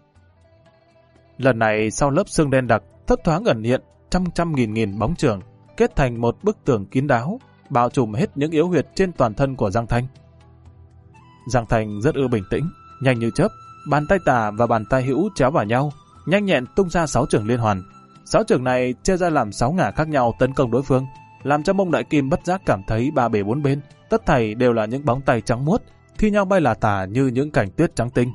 Lần này sau lớp xương đen đặc thấp thoáng ẩn hiện trăm trăm nghìn nghìn bóng trường, kết thành một bức tường kín đáo, bao trùm hết những yếu huyệt trên toàn thân của Giang Thanh. Giang Thanh rất ư bình tĩnh, nhanh như chớp, bàn tay tả và bàn tay hữu chéo vào nhau, nhanh nhẹn tung ra sáu trường liên hoàn. Sáu trường này chia ra làm sáu ngả khác nhau tấn công đối phương, làm cho Mông Đại Kim bất giác cảm thấy ba bề bốn bên tất thảy đều là những bóng tay trắng muốt, thi nhau bay là tả như những cảnh tuyết trắng tinh.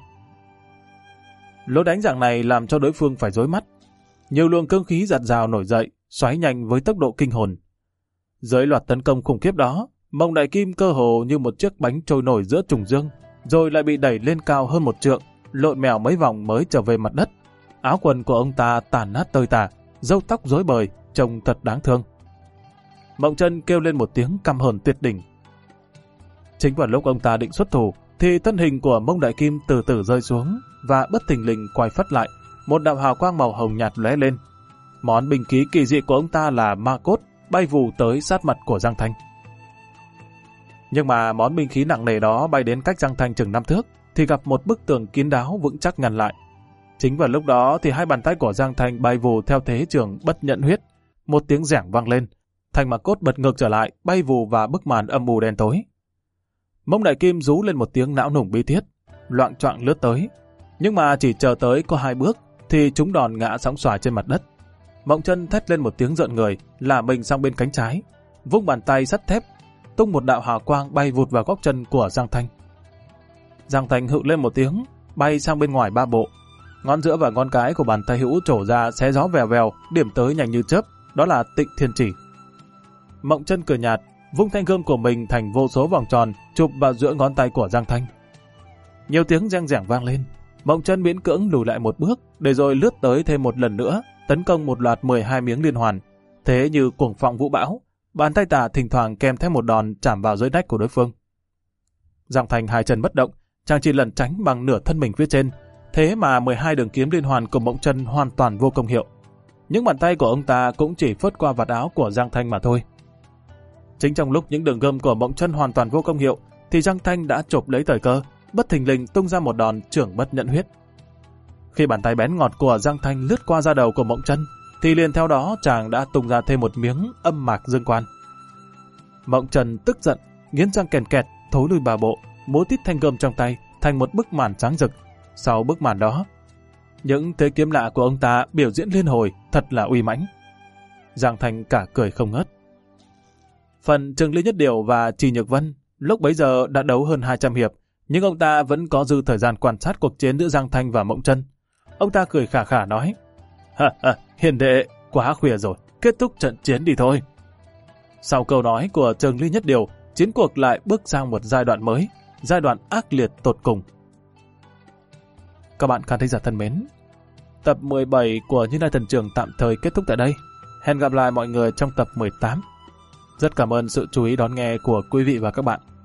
Lối đánh dạng này làm cho đối phương phải rối mắt. Nhiều luồng cương khí giạt rào nổi dậy, xoáy nhanh với tốc độ kinh hồn. Dưới loạt tấn công khủng khiếp đó, Mông Đại Kim cơ hồ như một chiếc bánh trôi nổi giữa trùng dương, rồi lại bị đẩy lên cao hơn một trượng, lộn mèo mấy vòng mới trở về mặt đất. Áo quần của ông ta tàn nát tơi tả, râu tóc rối bời, trông thật đáng thương. Mộng Trân kêu lên một tiếng căm hờn tuyệt đỉnh. Chính vào lúc ông ta định xuất thủ, thì thân hình của Mông Đại Kim từ từ rơi xuống và bất thình lình quay phất lại, một đạo hào quang màu hồng nhạt lóe lên. Món binh khí kỳ dị của ông ta là ma cốt, bay vù tới sát mặt của Giang Thanh. Nhưng mà món binh khí nặng nề đó bay đến cách Giang Thanh chừng năm thước, thì gặp một bức tường kín đáo vững chắc ngăn lại. Chính vào lúc đó thì hai bàn tay của Giang Thanh bay vù theo thế trường bất nhận huyết, một tiếng rẻng vang lên, thanh ma cốt bật ngược trở lại, bay vù vào bức màn âm mù đen tối. Mông Đại Kim rú lên một tiếng não nùng bi thiết. loạng choạng lướt tới. Nhưng mà chỉ chờ tới có hai bước, thì chúng đòn ngã sóng xoài trên mặt đất. Mộng Chân thét lên một tiếng rợn người, lả mình sang bên cánh trái, vung bàn tay sắt thép, tung một đạo hào quang bay vụt vào gót chân của Giang Thanh. Giang Thanh hự lên một tiếng, bay sang bên ngoài ba bộ. Ngón giữa và ngón cái của bàn tay hữu trổ ra xé gió vèo vèo, điểm tới nhanh như chớp, đó là Tịnh Thiên Chỉ. Mộng Chân cười nhạt, vung thanh gươm của mình thành vô số vòng tròn, chụp vào giữa ngón tay của Giang Thanh. Nhiều tiếng reng rẻng vang lên, Mộng Chân miễn cưỡng lùi lại một bước, để rồi lướt tới thêm một lần nữa, tấn công một loạt mười hai miếng liên hoàn. Thế như cuồng phong vũ bão, bàn tay tả thỉnh thoảng kèm theo một đòn chạm vào dưới nách của đối phương. Giang Thanh hai chân bất động, chàng chỉ lẩn tránh bằng nửa thân mình phía trên. Thế mà mười hai đường kiếm liên hoàn của Mộng Chân hoàn toàn vô công hiệu. Những bàn tay của ông ta cũng chỉ phớt qua vạt áo của Giang Thanh mà thôi. Chính trong lúc những đường gươm của Mộng Chân hoàn toàn vô công hiệu, thì Giang Thanh đã chộp lấy thời cơ, bất thình lình tung ra một đòn chưởng bất nhận huyết. Khi bàn tay bén ngọt của Giang Thanh lướt qua da đầu của Mộng Chân, thì liền theo đó chàng đã tung ra thêm một miếng âm mạc dương quan. Mộng Chân tức giận, nghiến răng kèn kẹt, thối lui ba bộ, múa tít thanh gươm trong tay thành một bức màn sáng rực. Sau bức màn đó, những thế kiếm lạ của ông ta biểu diễn liên hồi, thật là uy mãnh. Giang Thanh cả cười không ngớt. Phần Trường Ly Nhất Điều và Trì Nhược Vân lúc bấy giờ đã đấu hơn hai trăm hiệp, nhưng ông ta vẫn có dư thời gian quan sát cuộc chiến giữa Giang Thanh và Mộng Chân. Ông ta cười khà khà nói: "Ha ha, hiền đệ, quá khuya rồi, kết thúc trận chiến đi thôi." Sau câu nói của Trường Ly Nhất Điều, chiến cuộc lại bước sang một giai đoạn mới, giai đoạn ác liệt tột cùng. Các bạn khán thính giả thân mến, tập mười bảy của Như Lai Thần Trưởng tạm thời kết thúc tại đây. Hẹn gặp lại mọi người trong tập mười tám. Rất cảm ơn sự chú ý đón nghe của quý vị và các bạn.